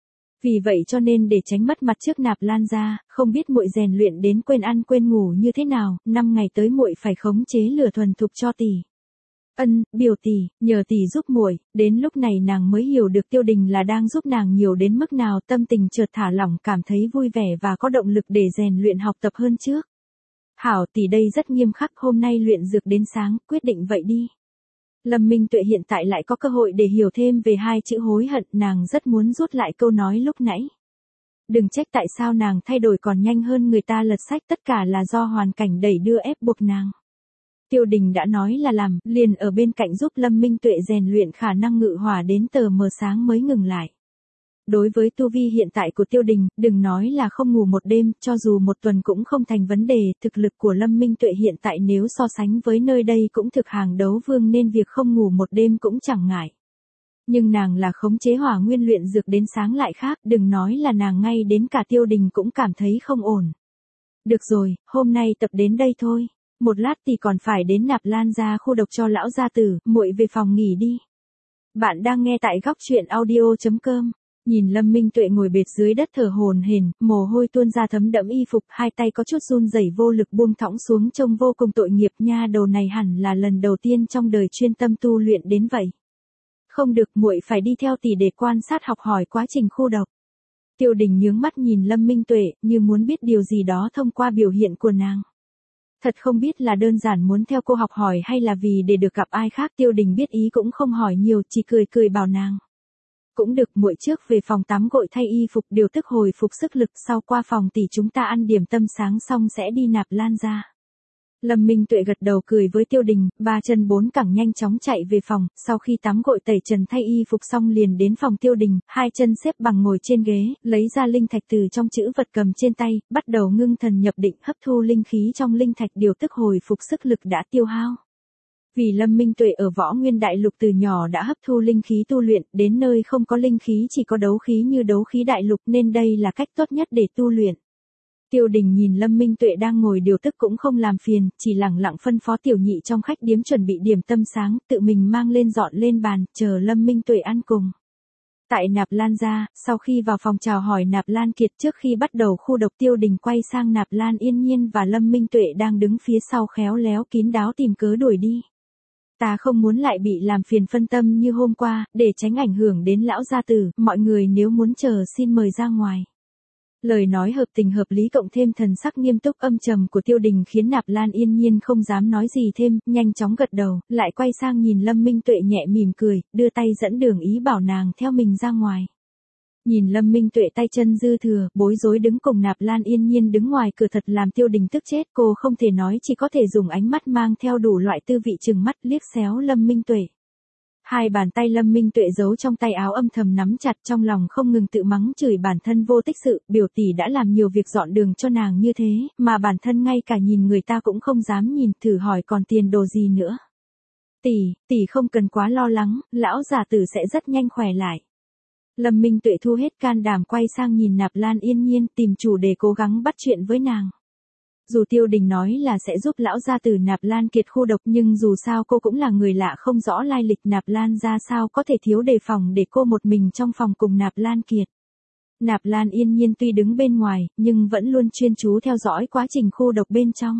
Vì vậy cho nên để tránh mất mặt trước Nạp Lan gia, không biết muội rèn luyện đến quên ăn quên ngủ như thế nào, 5 ngày tới muội phải khống chế lửa thuần thục cho tỷ. Ân, biểu tỷ, nhờ tỷ giúp muội. Đến lúc này nàng mới hiểu được Tiêu Đình là đang giúp nàng nhiều đến mức nào, tâm tình chợt thả lỏng, cảm thấy vui vẻ và có động lực để rèn luyện học tập hơn trước. Hảo, tỷ đây rất nghiêm khắc, hôm nay luyện dược đến sáng, quyết định vậy đi. Lâm Minh Tuệ hiện tại lại có cơ hội để hiểu thêm về hai chữ hối hận, nàng rất muốn rút lại câu nói lúc nãy. Đừng trách tại sao nàng thay đổi còn nhanh hơn người ta lật sách, tất cả là do hoàn cảnh đẩy đưa ép buộc nàng. Tiêu Đình đã nói là làm, liền ở bên cạnh giúp Lâm Minh Tuệ rèn luyện khả năng ngự hỏa đến tờ mờ sáng mới ngừng lại. Đối với tu vi hiện tại của Tiêu Đình, đừng nói là không ngủ một đêm, cho dù một tuần cũng không thành vấn đề, thực lực của Lâm Minh Tuệ hiện tại nếu so sánh với nơi đây cũng thực hàng đấu vương nên việc không ngủ một đêm cũng chẳng ngại. Nhưng nàng là khống chế hỏa nguyên luyện dược đến sáng lại khác, đừng nói là nàng, ngay đến cả Tiêu Đình cũng cảm thấy không ổn. Được rồi, hôm nay tập đến đây thôi, một lát thì còn phải đến Nạp Lan gia khu độc cho lão gia tử, muội về phòng nghỉ đi. Bạn đang nghe tại góc truyện audio.com. Nhìn Lâm Minh Tuệ ngồi bệt dưới đất thở hổn hển, mồ hôi tuôn ra thấm đẫm y phục, hai tay có chút run rẩy vô lực buông thõng xuống, trông vô cùng tội nghiệp, nha đầu này hẳn là lần đầu tiên trong đời chuyên tâm tu luyện đến vậy. Không được, muội phải đi theo tỷ để quan sát học hỏi quá trình khu độc. Tiêu Đình nhướng mắt nhìn Lâm Minh Tuệ, như muốn biết điều gì đó thông qua biểu hiện của nàng. Thật không biết là đơn giản muốn theo cô học hỏi hay là vì để được gặp ai khác. Tiêu Đình biết ý cũng không hỏi nhiều, chỉ cười cười bảo nàng. Cũng được, muội trước về phòng tắm gội thay y phục điều tức hồi phục sức lực, sau qua phòng tỷ chúng ta ăn điểm tâm sáng xong sẽ đi Nạp Lan gia. Lâm Minh Tuệ gật đầu cười với Tiêu Đình, ba chân bốn cẳng nhanh chóng chạy về phòng, sau khi tắm gội tẩy trần thay y phục xong liền đến phòng Tiêu Đình, hai chân xếp bằng ngồi trên ghế, lấy ra linh thạch từ trong chữ vật cầm trên tay, bắt đầu ngưng thần nhập định hấp thu linh khí trong linh thạch điều tức hồi phục sức lực đã tiêu hao. Vì Lâm Minh Tuệ ở Võ Nguyên Đại Lục từ nhỏ đã hấp thu linh khí tu luyện, đến nơi không có linh khí chỉ có đấu khí như đấu khí đại lục nên đây là cách tốt nhất để tu luyện. Tiêu Đình nhìn Lâm Minh Tuệ đang ngồi điều tức cũng không làm phiền, chỉ lẳng lặng phân phó tiểu nhị trong khách điếm chuẩn bị điểm tâm sáng, tự mình mang lên dọn lên bàn, chờ Lâm Minh Tuệ ăn cùng. Tại Nạp Lan gia, sau khi vào phòng chào hỏi Nạp Lan Kiệt trước khi bắt đầu khu độc, Tiêu Đình quay sang Nạp Lan Yên Nhiên và Lâm Minh Tuệ đang đứng phía sau khéo léo kín đáo tìm cớ đuổi đi. Ta không muốn lại bị làm phiền phân tâm như hôm qua, để tránh ảnh hưởng đến lão gia tử, mọi người nếu muốn chờ xin mời ra ngoài. Lời nói hợp tình hợp lý cộng thêm thần sắc nghiêm túc âm trầm của Tiêu Đình khiến Nạp Lan Yên Nhiên không dám nói gì thêm, nhanh chóng gật đầu, lại quay sang nhìn Lâm Minh Tuệ nhẹ mỉm cười, đưa tay dẫn đường ý bảo nàng theo mình ra ngoài. Nhìn Lâm Minh Tuệ tay chân dư thừa, bối rối đứng cùng Nạp Lan Yên Nhiên đứng ngoài cửa thật làm Tiêu Đình tức chết, cô không thể nói chỉ có thể dùng ánh mắt mang theo đủ loại tư vị trừng mắt liếc xéo Lâm Minh Tuệ. Hai bàn tay Lâm Minh Tuệ giấu trong tay áo âm thầm nắm chặt, trong lòng không ngừng tự mắng chửi bản thân vô tích sự, biểu tỷ đã làm nhiều việc dọn đường cho nàng như thế, mà bản thân ngay cả nhìn người ta cũng không dám nhìn, thử hỏi còn tiền đồ gì nữa. Tỷ không cần quá lo lắng, lão già tử sẽ rất nhanh khỏe lại. Lâm Minh Tuệ thu hết can đảm quay sang nhìn Nạp Lan Yên Nhiên, tìm chủ đề cố gắng bắt chuyện với nàng. Dù Tiêu Đình nói là sẽ giúp lão gia tử Nạp Lan Kiệt khu độc, nhưng dù sao cô cũng là người lạ không rõ lai lịch Nạp Lan ra sao có thể thiếu đề phòng để cô một mình trong phòng cùng Nạp Lan Kiệt. Nạp Lan Yên Nhiên tuy đứng bên ngoài, nhưng vẫn luôn chuyên chú theo dõi quá trình khu độc bên trong.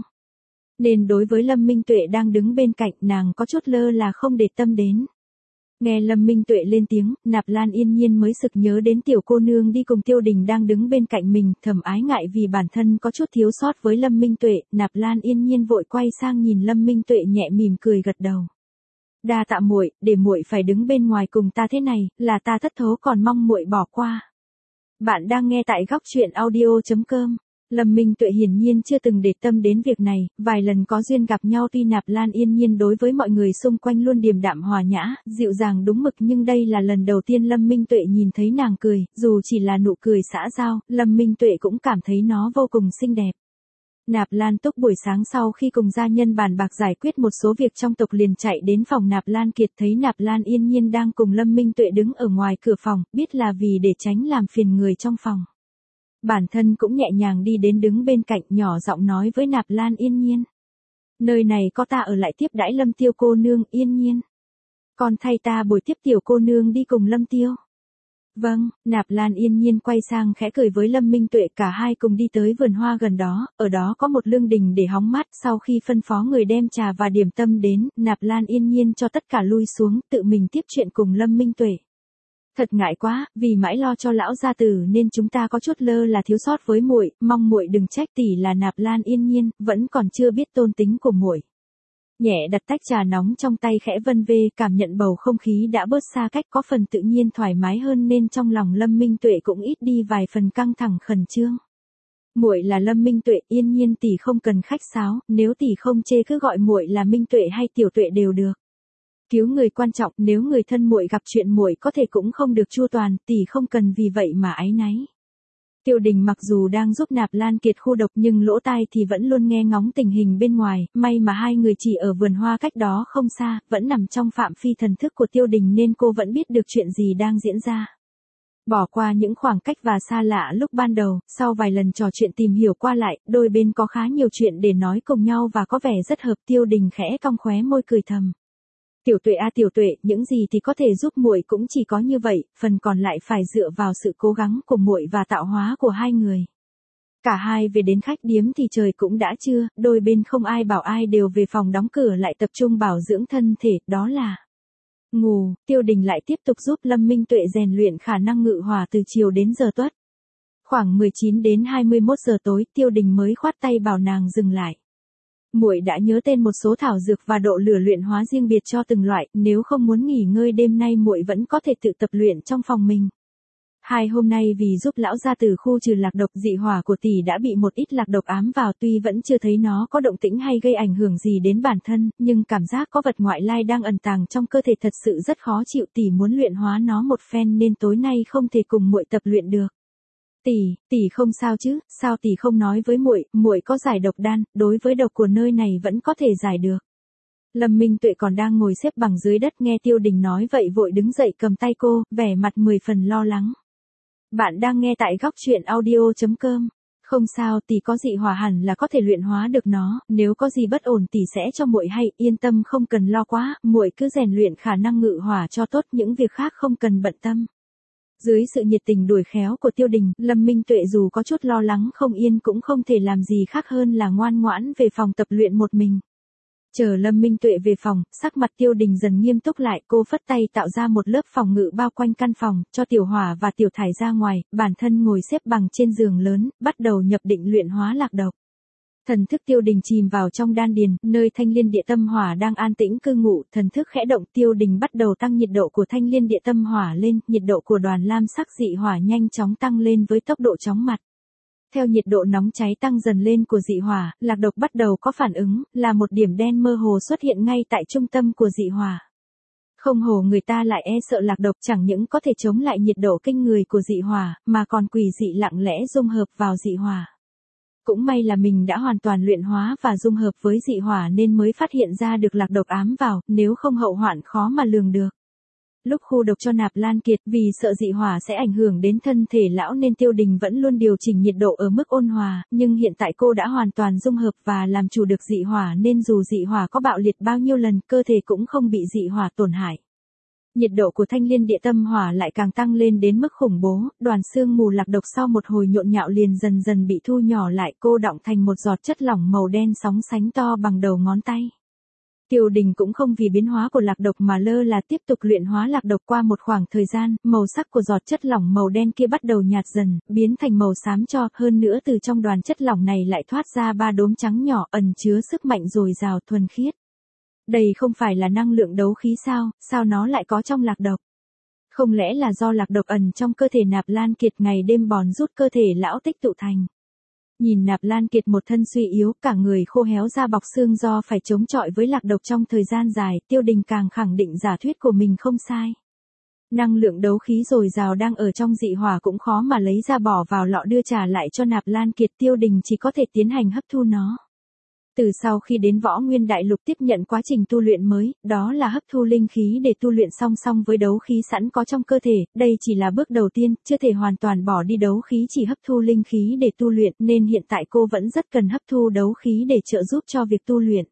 Nên đối với Lâm Minh Tuệ đang đứng bên cạnh, nàng có chút lơ là không để tâm đến. Nghe Lâm Minh Tuệ lên tiếng, Nạp Lan Yên Nhiên mới sực nhớ đến tiểu cô nương đi cùng Tiêu Đình đang đứng bên cạnh mình, thầm ái ngại vì bản thân có chút thiếu sót với Lâm Minh Tuệ, Nạp Lan Yên Nhiên vội quay sang nhìn Lâm Minh Tuệ nhẹ mỉm cười gật đầu. Đa tạ muội, để muội phải đứng bên ngoài cùng ta thế này, là ta thất thố còn mong muội bỏ qua. Bạn đang nghe tại góc truyện audio.com. Lâm Minh Tuệ hiển nhiên chưa từng để tâm đến việc này, vài lần có duyên gặp nhau tuy Nạp Lan Yên Nhiên đối với mọi người xung quanh luôn điềm đạm hòa nhã, dịu dàng đúng mực, nhưng đây là lần đầu tiên Lâm Minh Tuệ nhìn thấy nàng cười, dù chỉ là nụ cười xã giao, Lâm Minh Tuệ cũng cảm thấy nó vô cùng xinh đẹp. Nạp Lan Túc buổi sáng sau khi cùng gia nhân bàn bạc giải quyết một số việc trong tộc liền chạy đến phòng Nạp Lan Kiệt, thấy Nạp Lan Yên Nhiên đang cùng Lâm Minh Tuệ đứng ở ngoài cửa phòng, biết là vì để tránh làm phiền người trong phòng. Bản thân cũng nhẹ nhàng đi đến đứng bên cạnh, nhỏ giọng nói với Nạp Lan Yên Nhiên. Nơi này có ta ở lại tiếp đãi Lâm Tiêu cô nương. Yên Nhiên, con thay ta bồi tiếp tiểu cô nương đi cùng Lâm Tiêu. Vâng, Nạp Lan Yên Nhiên quay sang khẽ cười với Lâm Minh Tuệ, cả hai cùng đi tới vườn hoa gần đó, ở đó có một lương đình để hóng mát, sau khi phân phó người đem trà và điểm tâm đến, Nạp Lan Yên Nhiên cho tất cả lui xuống, tự mình tiếp chuyện cùng Lâm Minh Tuệ. Thật ngại quá, vì mãi lo cho lão gia tử nên chúng ta có chút lơ là thiếu sót với muội, mong muội đừng trách. Tỷ là Nạp Lan Yên Nhiên, vẫn còn chưa biết tôn tính của muội. Nhẹ đặt tách trà nóng trong tay khẽ vân vê, cảm nhận bầu không khí đã bớt xa cách, có phần tự nhiên thoải mái hơn nên trong lòng Lâm Minh Tuệ cũng ít đi vài phần căng thẳng khẩn trương. Muội là Lâm Minh Tuệ, Yên Nhiên tỷ không cần khách sáo, nếu tỷ không chê cứ gọi muội là Minh Tuệ hay Tiểu Tuệ đều được. Cứu người quan trọng, nếu người thân muội gặp chuyện muội có thể cũng không được chu toàn, tỷ không cần vì vậy mà áy náy. Tiêu Đình mặc dù đang giúp Nạp Lan Kiệt khu độc nhưng lỗ tai thì vẫn luôn nghe ngóng tình hình bên ngoài, may mà hai người chỉ ở vườn hoa cách đó không xa, vẫn nằm trong phạm vi thần thức của Tiêu Đình nên cô vẫn biết được chuyện gì đang diễn ra. Bỏ qua những khoảng cách và xa lạ lúc ban đầu, sau vài lần trò chuyện tìm hiểu qua lại, đôi bên có khá nhiều chuyện để nói cùng nhau và có vẻ rất hợp. Tiêu Đình khẽ cong khóe môi cười thầm. Tiểu Tuệ a Tiểu Tuệ, những gì thì có thể giúp muội cũng chỉ có như vậy, phần còn lại phải dựa vào sự cố gắng của muội và tạo hóa của hai người. Cả hai về đến khách điếm thì trời cũng đã trưa, đôi bên không ai bảo ai đều về phòng đóng cửa lại tập trung bảo dưỡng thân thể, đó là ngủ. Tiêu Đình lại tiếp tục giúp Lâm Minh Tuệ rèn luyện khả năng ngự hỏa từ chiều đến giờ tuất. Khoảng 19 đến 21 giờ tối, Tiêu Đình mới khoát tay bảo nàng dừng lại. Muội đã nhớ tên một số thảo dược và độ lửa luyện hóa riêng biệt cho từng loại, nếu không muốn nghỉ ngơi đêm nay muội vẫn có thể tự tập luyện trong phòng mình. Hai hôm nay vì giúp lão gia tử khu trừ lạc độc, dị hỏa của tỷ đã bị một ít lạc độc ám vào, tuy vẫn chưa thấy nó có động tĩnh hay gây ảnh hưởng gì đến bản thân, nhưng cảm giác có vật ngoại lai đang ẩn tàng trong cơ thể thật sự rất khó chịu. Tỷ muốn luyện hóa nó một phen nên tối nay không thể cùng muội tập luyện được. Tỷ không sao chứ, sao tỷ không nói với muội, muội có giải độc đan, đối với độc của nơi này vẫn có thể giải được. Lâm Minh Tuệ còn đang ngồi xếp bằng dưới đất nghe Tiêu Đình nói vậy vội đứng dậy cầm tay cô, vẻ mặt 10 phần lo lắng. Bạn đang nghe tại góc truyện audio.com. Không sao, tỷ có dị hỏa hẳn là có thể luyện hóa được nó, nếu có gì bất ổn tỷ sẽ cho muội hay, yên tâm không cần lo quá, muội cứ rèn luyện khả năng ngự hỏa cho tốt, những việc khác không cần bận tâm. Dưới sự nhiệt tình đuổi khéo của Tiêu Đình, Lâm Minh Tuệ dù có chút lo lắng không yên cũng không thể làm gì khác hơn là ngoan ngoãn về phòng tập luyện một mình. Chờ Lâm Minh Tuệ về phòng, sắc mặt Tiêu Đình dần nghiêm túc lại, cô phất tay tạo ra một lớp phòng ngự bao quanh căn phòng, cho Tiểu Hỏa và Tiểu Thải ra ngoài, bản thân ngồi xếp bằng trên giường lớn, bắt đầu nhập định luyện hóa lạc độc. Thần thức Tiêu Đình chìm vào trong đan điền, nơi Thanh Liên Địa Tâm Hỏa đang an tĩnh cư ngụ, thần thức khẽ động, Tiêu Đình bắt đầu tăng nhiệt độ của Thanh Liên Địa Tâm Hỏa lên, nhiệt độ của đoàn lam sắc dị hỏa nhanh chóng tăng lên với tốc độ chóng mặt. Theo nhiệt độ nóng cháy tăng dần lên của dị hỏa, lạc độc bắt đầu có phản ứng, là một điểm đen mơ hồ xuất hiện ngay tại trung tâm của dị hỏa. Không hồ người ta lại e sợ lạc độc chẳng những có thể chống lại nhiệt độ kinh người của dị hỏa, mà còn quỷ dị lặng lẽ dung hợp vào dị hỏa. Cũng may là mình đã hoàn toàn luyện hóa và dung hợp với dị hỏa nên mới phát hiện ra được lạc độc ám vào, nếu không hậu hoạn khó mà lường được. Lúc khu độc cho Nạp Lan Kiệt, vì sợ dị hỏa sẽ ảnh hưởng đến thân thể lão nên Tiêu Đình vẫn luôn điều chỉnh nhiệt độ ở mức ôn hòa, nhưng hiện tại cô đã hoàn toàn dung hợp và làm chủ được dị hỏa nên dù dị hỏa có bạo liệt bao nhiêu lần, cơ thể cũng không bị dị hỏa tổn hại. Nhiệt độ của Thanh Liên Địa Tâm Hỏa lại càng tăng lên đến mức khủng bố, đoàn sương mù lạc độc sau một hồi nhộn nhạo liền dần dần bị thu nhỏ lại, cô đọng thành một giọt chất lỏng màu đen sóng sánh to bằng đầu ngón tay. Tiêu Đình cũng không vì biến hóa của lạc độc mà lơ là tiếp tục luyện hóa lạc độc. Qua một khoảng thời gian, màu sắc của giọt chất lỏng màu đen kia bắt đầu nhạt dần, biến thành màu xám cho, hơn nữa từ trong đoàn chất lỏng này lại thoát ra 3 đốm trắng nhỏ ẩn chứa sức mạnh dồi dào thuần khiết. Đây không phải là năng lượng đấu khí sao, sao nó lại có trong lạc độc? Không lẽ là do lạc độc ẩn trong cơ thể Nạp Lan Kiệt ngày đêm bòn rút cơ thể lão tích tụ thành? Nhìn Nạp Lan Kiệt một thân suy yếu, cả người khô héo da bọc xương do phải chống chọi với lạc độc trong thời gian dài, Tiêu Đình càng khẳng định giả thuyết của mình không sai. Năng lượng đấu khí dồi dào đang ở trong dị hỏa cũng khó mà lấy ra bỏ vào lọ đưa trả lại cho Nạp Lan Kiệt, Tiêu Đình chỉ có thể tiến hành hấp thu nó. Từ sau khi đến Võ Nguyên Đại Lục tiếp nhận quá trình tu luyện mới, đó là hấp thu linh khí để tu luyện song song với đấu khí sẵn có trong cơ thể, đây chỉ là bước đầu tiên, chưa thể hoàn toàn bỏ đi đấu khí, chỉ hấp thu linh khí để tu luyện nên hiện tại cô vẫn rất cần hấp thu đấu khí để trợ giúp cho việc tu luyện.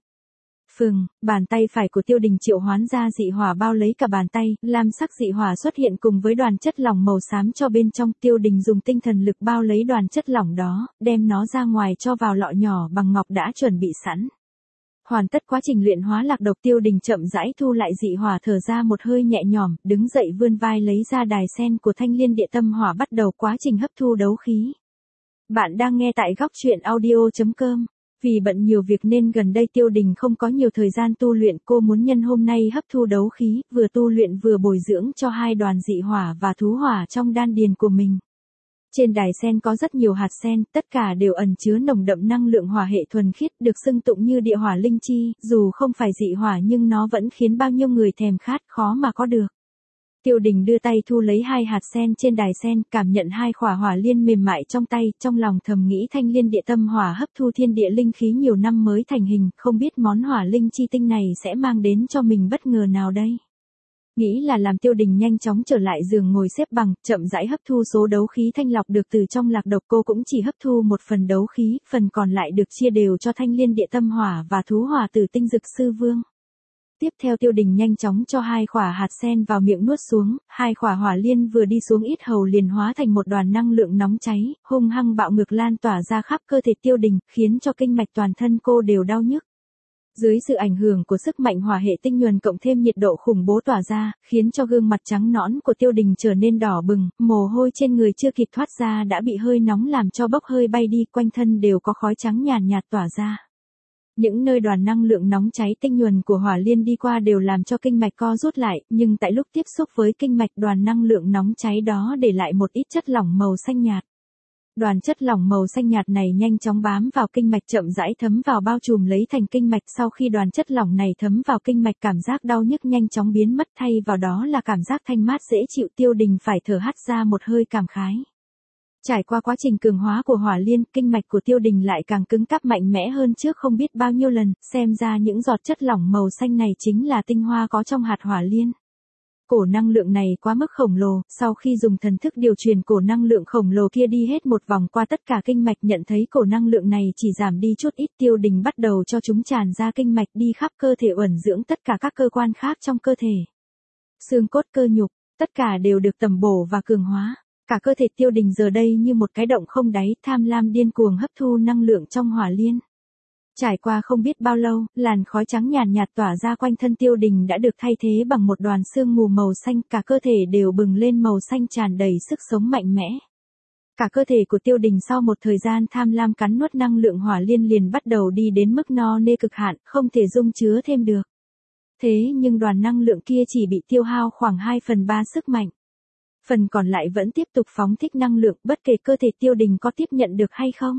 Bàn tay phải của Tiêu Đình triệu hoán ra dị hỏa bao lấy cả bàn tay, lam sắc dị hỏa xuất hiện cùng với đoàn chất lỏng màu xám cho bên trong. Tiêu Đình dùng tinh thần lực bao lấy đoàn chất lỏng đó, đem nó ra ngoài cho vào lọ nhỏ bằng ngọc đã chuẩn bị sẵn. Hoàn tất quá trình luyện hóa lạc độc, Tiêu Đình chậm rãi thu lại dị hỏa, thở ra một hơi nhẹ nhõm, đứng dậy vươn vai lấy ra đài sen của Thanh Liên Địa Tâm Hỏa, bắt đầu quá trình hấp thu đấu khí. Bạn đang nghe tại góc truyện audio.com. Vì bận nhiều việc nên gần đây Tiêu Đình không có nhiều thời gian tu luyện, cô muốn nhân hôm nay hấp thu đấu khí, vừa tu luyện vừa bồi dưỡng cho 2 đoàn dị hỏa và thú hỏa trong đan điền của mình. Trên đài sen có rất nhiều hạt sen, tất cả đều ẩn chứa nồng đậm năng lượng hỏa hệ thuần khiết, được xưng tụng như địa hỏa linh chi, dù không phải dị hỏa nhưng nó vẫn khiến bao nhiêu người thèm khát, khó mà có được. Tiêu Đình đưa tay thu lấy 2 hạt sen trên đài sen, cảm nhận 2 khỏa hỏa liên mềm mại trong tay, trong lòng thầm nghĩ Thanh Liên Địa Tâm Hỏa hấp thu thiên địa linh khí nhiều năm mới thành hình, không biết món hỏa linh chi tinh này sẽ mang đến cho mình bất ngờ nào đây. Nghĩ là làm, Tiêu Đình nhanh chóng trở lại giường ngồi xếp bằng, chậm rãi hấp thu số đấu khí thanh lọc được từ trong lạc độc. Cô cũng chỉ hấp thu 1 phần đấu khí, phần còn lại được chia đều cho Thanh Liên Địa Tâm Hỏa và thú hỏa từ Tinh Dực Sư Vương. Tiếp theo Tiêu Đình nhanh chóng cho 2 khỏa hạt sen vào miệng nuốt xuống, 2 khỏa hỏa liên vừa đi xuống yết hầu liền hóa thành một đoàn năng lượng nóng cháy, hung hăng bạo ngược lan tỏa ra khắp cơ thể Tiêu Đình, khiến cho kinh mạch toàn thân cô đều đau nhức. Dưới sự ảnh hưởng của sức mạnh hỏa hệ tinh nhuần cộng thêm nhiệt độ khủng bố tỏa ra, khiến cho gương mặt trắng nõn của Tiêu Đình trở nên đỏ bừng, mồ hôi trên người chưa kịp thoát ra đã bị hơi nóng làm cho bốc hơi bay đi, quanh thân đều có khói trắng nhàn nhạt tỏa ra. Những nơi đoàn năng lượng nóng cháy tinh nhuần của hỏa liên đi qua đều làm cho kinh mạch co rút lại, nhưng tại lúc tiếp xúc với kinh mạch, đoàn năng lượng nóng cháy đó để lại một ít chất lỏng màu xanh nhạt. Đoàn chất lỏng màu xanh nhạt này nhanh chóng bám vào kinh mạch, chậm rãi thấm vào bao trùm lấy thành kinh mạch. Sau khi đoàn chất lỏng này thấm vào kinh mạch, cảm giác đau nhức nhanh chóng biến mất, thay vào đó là cảm giác thanh mát dễ chịu. Tiêu Đình phải thở hắt ra một hơi cảm khái. Trải qua quá trình cường hóa của hỏa liên, kinh mạch của Tiêu Đình lại càng cứng cáp mạnh mẽ hơn trước không biết bao nhiêu lần, xem ra những giọt chất lỏng màu xanh này chính là tinh hoa có trong hạt hỏa liên. Cổ năng lượng này quá mức khổng lồ, sau khi dùng thần thức điều truyền cổ năng lượng khổng lồ kia đi hết một vòng qua tất cả kinh mạch, nhận thấy cổ năng lượng này chỉ giảm đi chút ít, Tiêu Đình bắt đầu cho chúng tràn ra kinh mạch đi khắp cơ thể uẩn dưỡng tất cả các cơ quan khác trong cơ thể. Xương cốt cơ nhục, tất cả đều được tẩm bổ và cường hóa. Cả cơ thể Tiêu Đình giờ đây như một cái động không đáy, tham lam điên cuồng hấp thu năng lượng trong hỏa liên. Trải qua không biết bao lâu, làn khói trắng nhàn nhạt tỏa ra quanh thân Tiêu Đình đã được thay thế bằng một đoàn sương mù màu xanh, cả cơ thể đều bừng lên màu xanh tràn đầy sức sống mạnh mẽ. Cả cơ thể của Tiêu Đình sau một thời gian tham lam cắn nuốt năng lượng hỏa liên liền bắt đầu đi đến mức no nê cực hạn, không thể dung chứa thêm được. Thế nhưng đoàn năng lượng kia chỉ bị tiêu hao khoảng 2/3 sức mạnh. Phần còn lại vẫn tiếp tục phóng thích năng lượng, bất kể cơ thể Tiêu Đình có tiếp nhận được hay không.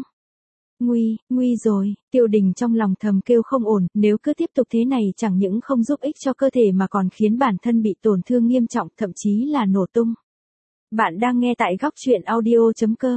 Nguy rồi, Tiêu Đình trong lòng thầm kêu không ổn, nếu cứ tiếp tục thế này chẳng những không giúp ích cho cơ thể mà còn khiến bản thân bị tổn thương nghiêm trọng, thậm chí là nổ tung. Bạn đang nghe tại góc truyện audio.com.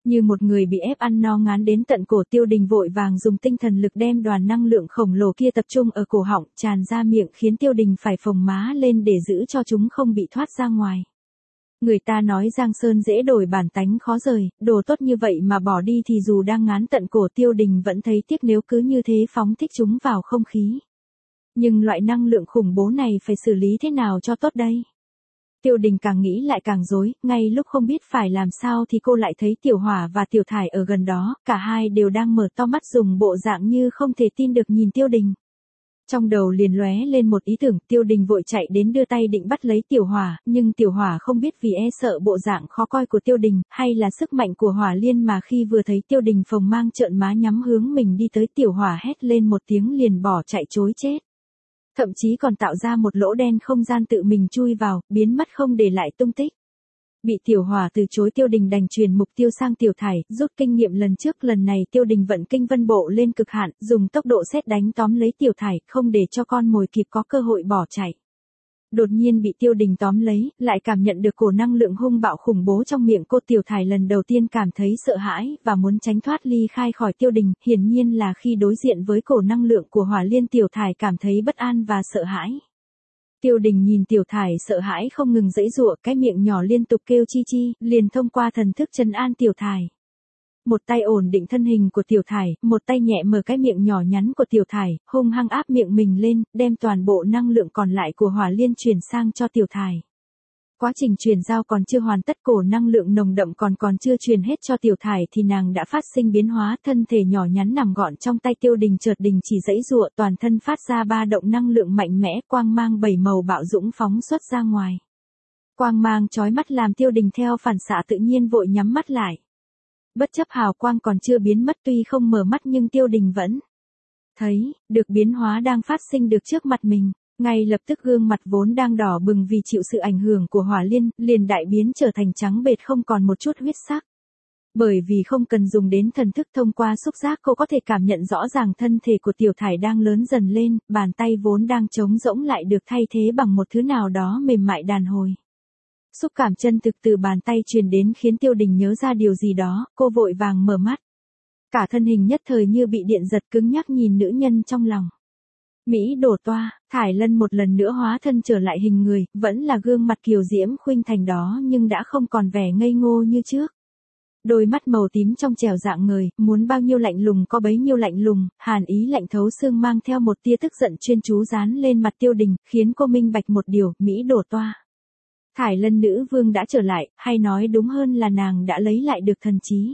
Như một người bị ép ăn no ngán đến tận cổ, Tiêu Đình vội vàng dùng tinh thần lực đem đoàn năng lượng khổng lồ kia tập trung ở cổ họng, tràn ra miệng, khiến Tiêu Đình phải phồng má lên để giữ cho chúng không bị thoát ra ngoài. Người ta nói Giang Sơn dễ đổi bản tánh khó rời, đồ tốt như vậy mà bỏ đi thì dù đang ngán tận cổ, Tiêu Đình vẫn thấy tiếc nếu cứ như thế phóng thích chúng vào không khí. Nhưng loại năng lượng khủng bố này phải xử lý thế nào cho tốt đây? Tiêu Đình càng nghĩ lại càng rối, ngay lúc không biết phải làm sao thì cô lại thấy Tiểu Hỏa và Tiểu Thải ở gần đó, cả hai đều đang mở to mắt dùng bộ dạng như không thể tin được nhìn Tiêu Đình. Trong đầu liền lóe lên một ý tưởng, Tiêu Đình vội chạy đến đưa tay định bắt lấy Tiểu Hỏa, nhưng Tiểu Hỏa không biết vì e sợ bộ dạng khó coi của Tiêu Đình, hay là sức mạnh của hỏa liên mà khi vừa thấy Tiêu Đình phồng mang trợn má nhắm hướng mình đi tới, Tiểu Hỏa hét lên một tiếng liền bỏ chạy trối chết. Thậm chí còn tạo ra một lỗ đen không gian tự mình chui vào, biến mất không để lại tung tích. Bị Tiểu Hỏa từ chối, Tiêu Đình đành truyền mục tiêu sang Tiểu Thải, rút kinh nghiệm lần trước, lần này Tiêu Đình vận kinh vân bộ lên cực hạn, dùng tốc độ sét đánh tóm lấy Tiểu Thải, không để cho con mồi kịp có cơ hội bỏ chạy. Đột nhiên bị Tiêu Đình tóm lấy, lại cảm nhận được cổ năng lượng hung bạo khủng bố trong miệng cô. Tiểu Thải lần đầu tiên cảm thấy sợ hãi và muốn tránh thoát ly khai khỏi Tiêu Đình, hiển nhiên là khi đối diện với cổ năng lượng của hỏa liên, Tiểu Thải cảm thấy bất an và sợ hãi. Tiêu Đình nhìn Tiểu Thải sợ hãi không ngừng giãy giụa, cái miệng nhỏ liên tục kêu chi chi, liền thông qua thần thức trấn an Tiểu Thải. Một tay ổn định thân hình của Tiểu Thải, một tay nhẹ mở cái miệng nhỏ nhắn của Tiểu Thải, hung hăng áp miệng mình lên, đem toàn bộ năng lượng còn lại của hỏa liên truyền sang cho Tiểu Thải. Quá trình truyền giao còn chưa hoàn tất, cổ năng lượng nồng đậm còn chưa truyền hết cho Tiểu Thải thì nàng đã phát sinh biến hóa, thân thể nhỏ nhắn nằm gọn trong tay Tiêu Đình chợt đình chỉ giãy giụa, toàn thân phát ra ba động năng lượng mạnh mẽ, quang mang bảy màu bạo dũng phóng xuất ra ngoài. Quang mang chói mắt làm Tiêu Đình theo phản xạ tự nhiên vội nhắm mắt lại. Bất chấp hào quang còn chưa biến mất, tuy không mở mắt nhưng Tiêu Đình vẫn thấy được biến hóa đang phát sinh được trước mặt mình. Ngay lập tức gương mặt vốn đang đỏ bừng vì chịu sự ảnh hưởng của hỏa liên, liền đại biến trở thành trắng bệch không còn một chút huyết sắc. Bởi vì không cần dùng đến thần thức, thông qua xúc giác cô có thể cảm nhận rõ ràng thân thể của Tiểu Thải đang lớn dần lên, bàn tay vốn đang trống rỗng lại được thay thế bằng một thứ nào đó mềm mại đàn hồi. Xúc cảm chân thực từ bàn tay truyền đến khiến Tiêu Đình nhớ ra điều gì đó, cô vội vàng mở mắt. Cả thân hình nhất thời như bị điện giật, cứng nhắc nhìn nữ nhân trong lòng. Mỹ đổ toa, Thải Lân một lần nữa hóa thân trở lại hình người, vẫn là gương mặt kiều diễm khuynh thành đó nhưng đã không còn vẻ ngây ngô như trước. Đôi mắt màu tím trong trẻo dạng người, muốn bao nhiêu lạnh lùng có bấy nhiêu lạnh lùng, hàn ý lạnh thấu xương mang theo một tia tức giận chuyên chú dán lên mặt Tiêu Đình, khiến cô minh bạch một điều, Mỹ đổ toa. Thải Lân nữ vương đã trở lại, hay nói đúng hơn là nàng đã lấy lại được thần trí.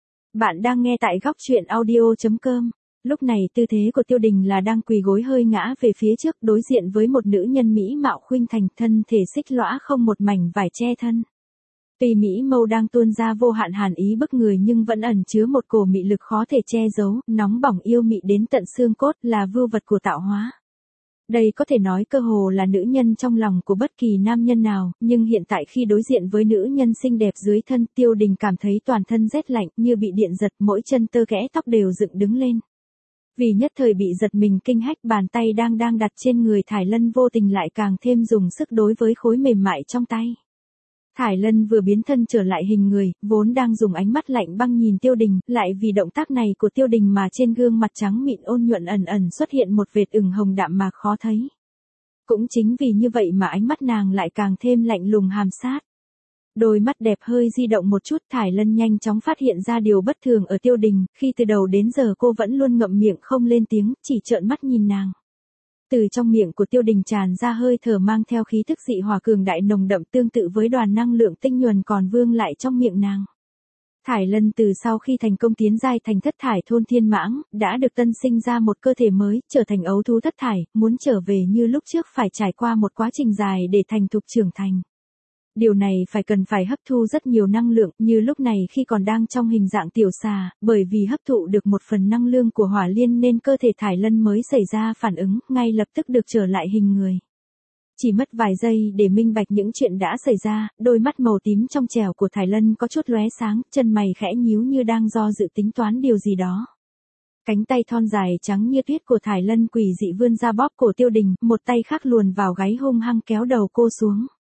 Bạn đang nghe tại góc truyện audio.com. Lúc này tư thế của Tiêu Đình là đang quỳ gối hơi ngã về phía trước, đối diện với một nữ nhân mỹ mạo khuynh thành, thân thể xích lõa không một mảnh vải che thân. Tuy mỹ mâu đang tuôn ra vô hạn hàn ý bức người nhưng vẫn ẩn chứa một cổ mị lực khó thể che giấu, nóng bỏng yêu mị đến tận xương cốt, là vưu vật của tạo hóa. Đây có thể nói cơ hồ là nữ nhân trong lòng của bất kỳ nam nhân nào, nhưng hiện tại khi đối diện với nữ nhân xinh đẹp dưới thân, Tiêu Đình cảm thấy toàn thân rét lạnh, như bị điện giật, mỗi chân tơ kẽ tóc đều dựng đứng lên. Vì nhất thời bị giật mình kinh hách, bàn tay đang đặt trên người Thải Lân vô tình lại càng thêm dùng sức đối với khối mềm mại trong tay. Thải Lân vừa biến thân trở lại hình người, vốn đang dùng ánh mắt lạnh băng nhìn Tiêu Đình, lại vì động tác này của Tiêu Đình mà trên gương mặt trắng mịn ôn nhuận ẩn ẩn xuất hiện một vệt ửng hồng đạm mạc khó thấy. Cũng chính vì như vậy mà ánh mắt nàng lại càng thêm lạnh lùng hàm sát. Đôi mắt đẹp hơi di động một chút, Thải Lân nhanh chóng phát hiện ra điều bất thường ở Tiêu Đình, khi từ đầu đến giờ cô vẫn luôn ngậm miệng không lên tiếng, chỉ trợn mắt nhìn nàng. Từ trong miệng của Tiêu Đình tràn ra hơi thở mang theo khí thức dị hỏa cường đại nồng đậm, tương tự với đoàn năng lượng tinh nhuần còn vương lại trong miệng nàng. Thải Lân từ sau khi thành công tiến giai thành thất thải thôn thiên mãng, đã được tân sinh ra một cơ thể mới, trở thành ấu thú thất thải, muốn trở về như lúc trước phải trải qua một quá trình dài để thành thục trưởng thành. Điều này cần phải hấp thu rất nhiều năng lượng, như lúc này khi còn đang trong hình dạng tiểu xà, bởi vì hấp thụ được một phần năng lượng của hỏa liên nên cơ thể Thải Lân mới xảy ra phản ứng, ngay lập tức được trở lại hình người. Chỉ mất vài giây để minh bạch những chuyện đã xảy ra, đôi mắt màu tím trong trẻo của Thải Lân có chút lóe sáng, chân mày khẽ nhíu như đang do dự tính toán điều gì đó. Cánh tay thon dài trắng như tuyết của Thải Lân quỷ dị vươn ra bóp cổ Tiêu Đình, một tay khác luồn vào gáy hung hăng kéo đầu cô xuống.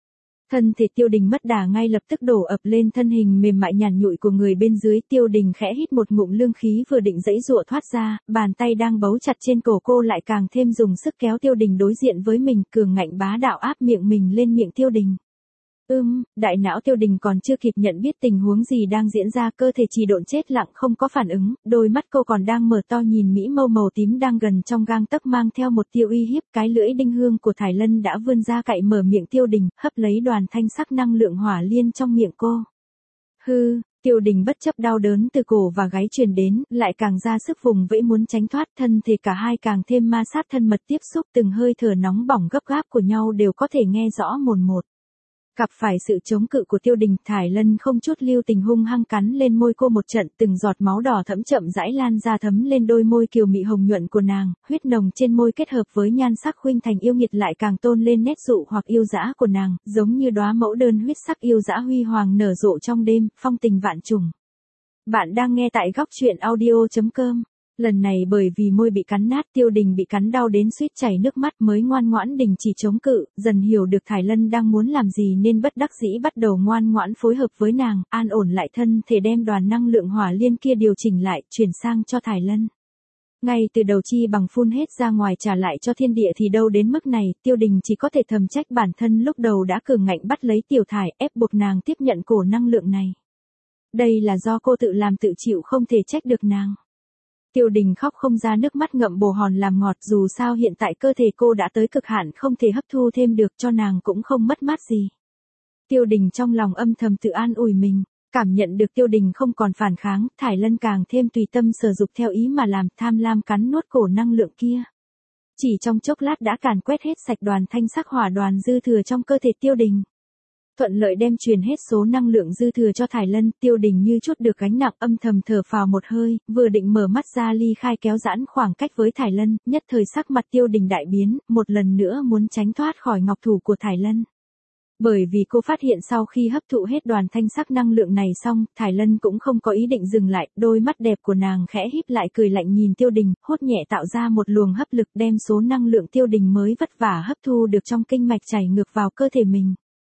Thân thể Tiêu Đình mất đà ngay lập tức đổ ập lên thân hình mềm mại nhàn nhụi của người bên dưới. Tiêu Đình khẽ hít một ngụm lương khí vừa định giãy giụa thoát ra, bàn tay đang bấu chặt trên cổ cô lại càng thêm dùng sức kéo Tiêu Đình đối diện với mình, cường ngạnh bá đạo áp miệng mình lên miệng Tiêu Đình. Đại não Tiêu Đình còn chưa kịp nhận biết tình huống gì đang diễn ra, cơ thể trì độn chết lặng không có phản ứng, đôi mắt cô còn đang mở to nhìn mỹ mâu màu tím đang gần trong gang tấc mang theo một tia uy hiếp. Cái lưỡi đinh hương của Thải Lân đã vươn ra cạy mở miệng Tiêu Đình, hấp lấy đoàn thanh sắc năng lượng hỏa liên trong miệng cô. Tiêu Đình bất chấp đau đớn từ cổ và gáy truyền đến, lại càng ra sức vùng vẫy muốn tránh thoát, thân thể cả hai càng thêm ma sát thân mật tiếp xúc, từng hơi thở nóng bỏng gấp gáp của nhau đều có thể nghe rõ mồn một. Gặp phải sự chống cự của Tiêu Đình, Thải Lân không chút lưu tình hung hăng cắn lên môi cô một trận, từng giọt máu đỏ thẫm chậm rãi lan ra thấm lên đôi môi kiều mị hồng nhuận của nàng, huyết nồng trên môi kết hợp với nhan sắc khuynh thành yêu nghiệt lại càng tôn lên nét dụ hoặc yêu dã của nàng, giống như đóa mẫu đơn huyết sắc yêu dã huy hoàng nở rộ trong đêm, phong tình vạn trùng. Bạn đang nghe tại góc truyện audio.com. Lần này bởi vì môi bị cắn nát, Tiêu Đình bị cắn đau đến suýt chảy nước mắt mới ngoan ngoãn đình chỉ chống cự, dần hiểu được Thải Lân đang muốn làm gì nên bất đắc dĩ bắt đầu ngoan ngoãn phối hợp với nàng, an ổn lại thân thể đem đoàn năng lượng hỏa liên kia điều chỉnh lại, chuyển sang cho Thải Lân. Ngay từ đầu chi bằng phun hết ra ngoài trả lại cho thiên địa thì đâu đến mức này, Tiêu Đình chỉ có thể thầm trách bản thân lúc đầu đã cường ngạnh bắt lấy Tiểu Thải, ép buộc nàng tiếp nhận cổ năng lượng này. Đây là do cô tự làm tự chịu, không thể trách được nàng. Tiêu Đình khóc không ra nước mắt, ngậm bồ hòn làm ngọt, dù sao hiện tại cơ thể cô đã tới cực hạn không thể hấp thu thêm được, cho nàng cũng không mất mát gì. Tiêu Đình trong lòng âm thầm tự an ủi mình, cảm nhận được Tiêu Đình không còn phản kháng, Thải Lân càng thêm tùy tâm sở dục theo ý mà làm, tham lam cắn nuốt cổ năng lượng kia. Chỉ trong chốc lát đã càn quét hết sạch đoàn thanh sắc hỏa đoàn dư thừa trong cơ thể Tiêu Đình. Thuận lợi đem truyền hết số năng lượng dư thừa cho Thải Lân, Tiêu Đình như chút được gánh nặng, âm thầm thở phào một hơi, vừa định mở mắt ra ly khai kéo giãn khoảng cách với Thải Lân, nhất thời sắc mặt Tiêu Đình đại biến, một lần nữa muốn tránh thoát khỏi ngọc thủ của Thải Lân. Bởi vì cô phát hiện sau khi hấp thụ hết đoàn thanh sắc năng lượng này xong, Thải Lân cũng không có ý định dừng lại, đôi mắt đẹp của nàng khẽ híp lại cười lạnh nhìn Tiêu Đình, hốt nhẹ tạo ra một luồng hấp lực đem số năng lượng Tiêu Đình mới vất vả hấp thu được trong kinh mạch chảy ngược vào cơ thể mình.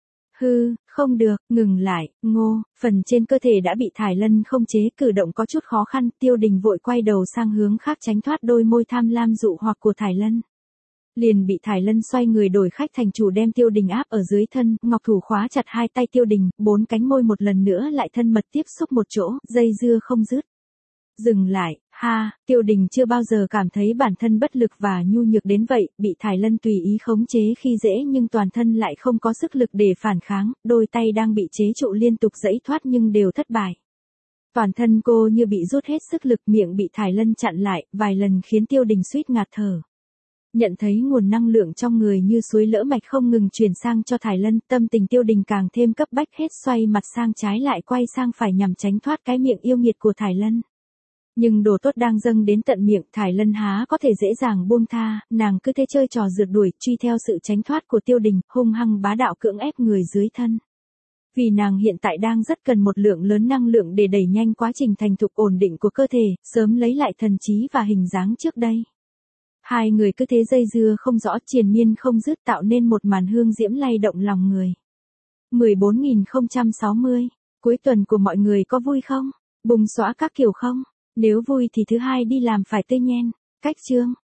Không được, ngừng lại, phần trên cơ thể đã bị Thải Lân không chế, cử động có chút khó khăn, Tiêu Đình vội quay đầu sang hướng khác tránh thoát đôi môi tham lam dụ hoặc của Thải Lân. Liền bị Thải Lân xoay người đổi khách thành chủ đem Tiêu Đình áp ở dưới thân, ngọc thủ khóa chặt hai tay Tiêu Đình, bốn cánh môi một lần nữa lại thân mật tiếp xúc một chỗ, dây dưa không dứt. Dừng lại, Tiêu Đình chưa bao giờ cảm thấy bản thân bất lực và nhu nhược đến vậy, bị Thải Lân tùy ý khống chế khi dễ nhưng toàn thân lại không có sức lực để phản kháng, đôi tay đang bị chế trụ liên tục giãy thoát nhưng đều thất bại. Toàn thân cô như bị rút hết sức lực, miệng bị Thải Lân chặn lại, vài lần khiến Tiêu Đình suýt ngạt thở. Nhận thấy nguồn năng lượng trong người như suối lỡ mạch không ngừng truyền sang cho Thải Lân, tâm tình Tiêu Đình càng thêm cấp bách, hết xoay mặt sang trái lại quay sang phải nhằm tránh thoát cái miệng yêu nghiệt của Thải Lân. Nhưng đồ tốt đang dâng đến tận miệng, Thải Lân há có thể dễ dàng buông tha, nàng cứ thế chơi trò rượt đuổi, truy theo sự tránh thoát của Tiêu Đình, hung hăng bá đạo cưỡng ép người dưới thân. Vì nàng hiện tại đang rất cần một lượng lớn năng lượng để đẩy nhanh quá trình thành thục ổn định của cơ thể, sớm lấy lại thần trí và hình dáng trước đây. Hai người cứ thế dây dưa không rõ, triền miên không dứt, tạo nên một màn hương diễm lay động lòng người. 14.060 Cuối tuần của mọi người có vui không? Bùng xóa các kiểu không? Nếu vui thì thứ hai đi làm phải tươi nhen. Cách chương